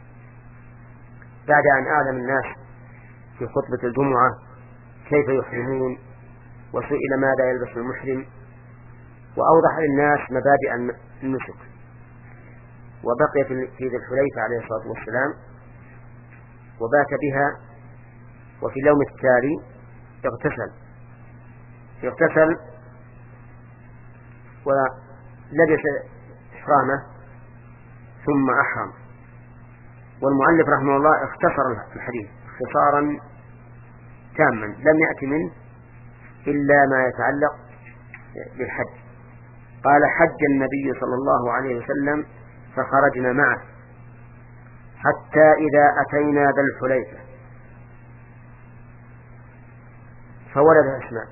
بعد أن أعلم الناس في خطبة الجمعة كيف يحرمون، وسئل ماذا يلبس المحرم، وأوضح للناس مبادئ النسك. وبقي في ذي الحليفة عليه الصلاة والسلام وبات بها، وفي اليوم التالي اغتسل اغتسل ولبس إحرامه ثم أحرم. والمؤلف رحمه الله اختصر الحديث اختصارا تاما لم يأتي منه إلا ما يتعلق بالحج. قال: حج النبي صلى الله عليه وسلم فخرجنا معه حتى إذا أتينا ذا الحليفة فولد أسماء.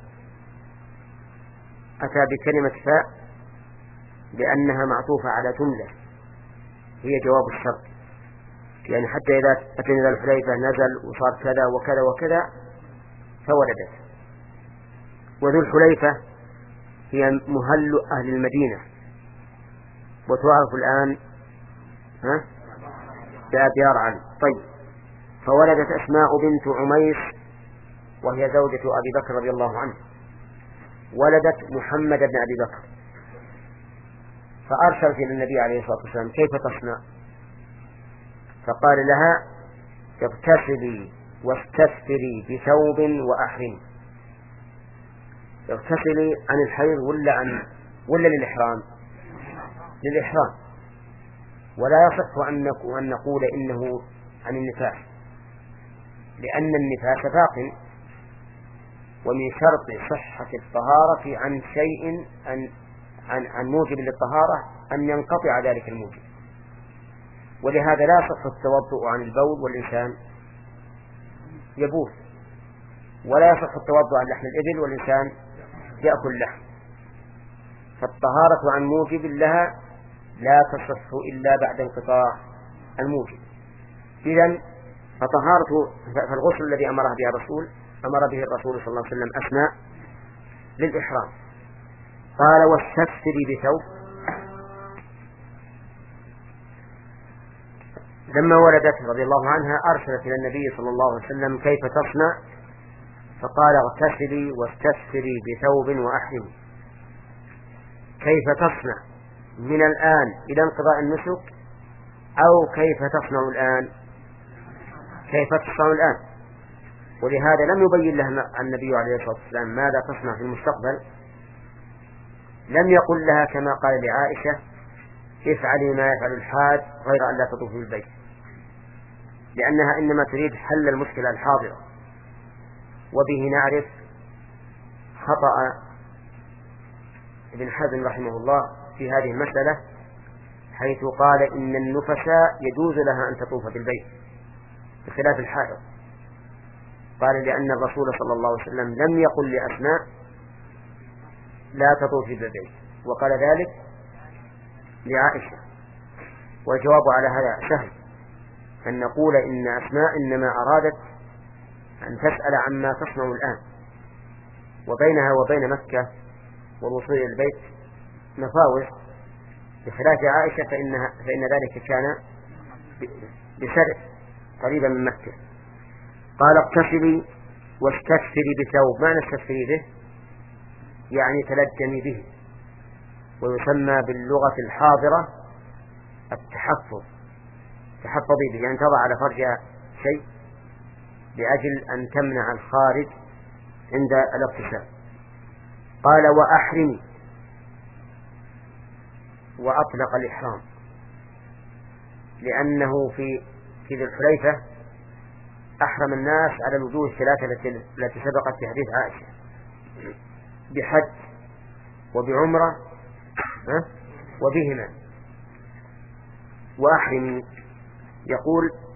أتى بكلمة فاء لأنها معطوفة على جملة هي جواب الشرط، يعني حتى إذا أتينا ذا الحليفة نزل وصار كذا وكذا وكذا فولدت. وذو الحليفة هي مهل أهل المدينة، وتعرف الآن ها بأبيار عنه. طيب، فولدت أسماء بنت عميس وهي زوجة أبي بكر رضي الله عنه، ولدت محمد بن أبي بكر، فأرسلت إلى النبي عليه الصلاة والسلام: كيف تصنع؟ فقال لها: اغتسلي واستثري بثوب وأحرمي. اغتسلي عن الحيض ولا عن ولا للإحرام؟ للإحرام. ولا يصح أن نقول إنه عن النفاس، لأن النفاس باق، ومن شرط صحة الطهارة عن شيء عن عن عن موجب للطهارة أن ينقطع ذلك الموجب. ولهذا لا يصح التوضؤ عن البول والإنسان يبول، ولا يصح التوضؤ عن لحم الإبل والإنسان يأكل لحم. فالطهارة عن موجب لها لا تصح إلا بعد انقطاع الموجب. إذن فطهارة فالغسل الذي أمر به الرسول أمر به الرسول صلى الله عليه وسلم أثناء للإحرام. قال واستكثري بثوب. لما ولدت رضي الله عنها أرسلت إلى النبي صلى الله عليه وسلم كيف تصنع، فقال اغتسلي واستكثري بثوب وأحرمي. كيف تصنع من الآن إلى انقضاء النسك، أو كيف تصنع الآن، كيف تصنع الآن. ولهذا لم يبين لها النبي عليه الصلاة والسلام ماذا تصنع في المستقبل. لم يقل لها كما قال لعائشة افعلي ما يفعل الحاج غير أن لا تطوفي بالبيت، لأنها إنما تريد حل المشكلة الحاضرة. وبه نعرف خطأ ابن حزم رحمه الله في هذه المسألة، حيث قال إن النفساء يجوز لها أن تطوف بالبيت بخلاف الحائض. قال لأن الرسول صلى الله عليه وسلم لم يقل لأسماء لا تطوفي بالبيت، وقال ذلك لعائشة. والجواب على هذا سهل، أن نقول إن أسماء إنما أرادت أن تسأل عما تصنع الآن، وبينها وبين مكة والوصول إلى البيت مفاوز، بخلاف عائشة فإنها فإن ذلك كان بسرع قريبا من مكة. قال اغتسلي واستكثري بثوب. ما نستكثري به؟ يعني تلجمي به، ويسمى باللغة الحاضرة التحفظ. تحفظي به يعني تضع على فرجها شيء لأجل أن تمنع الخارج عند الاغتسال. قال وأحرمي، وأطلق الإحرام، لأنه في في ذي الحليفة أحرم الناس على الوجوه الثلاثة التي سبقت في حديث عائشة، بحج وبعمرة وبهما. وأحرمي يقول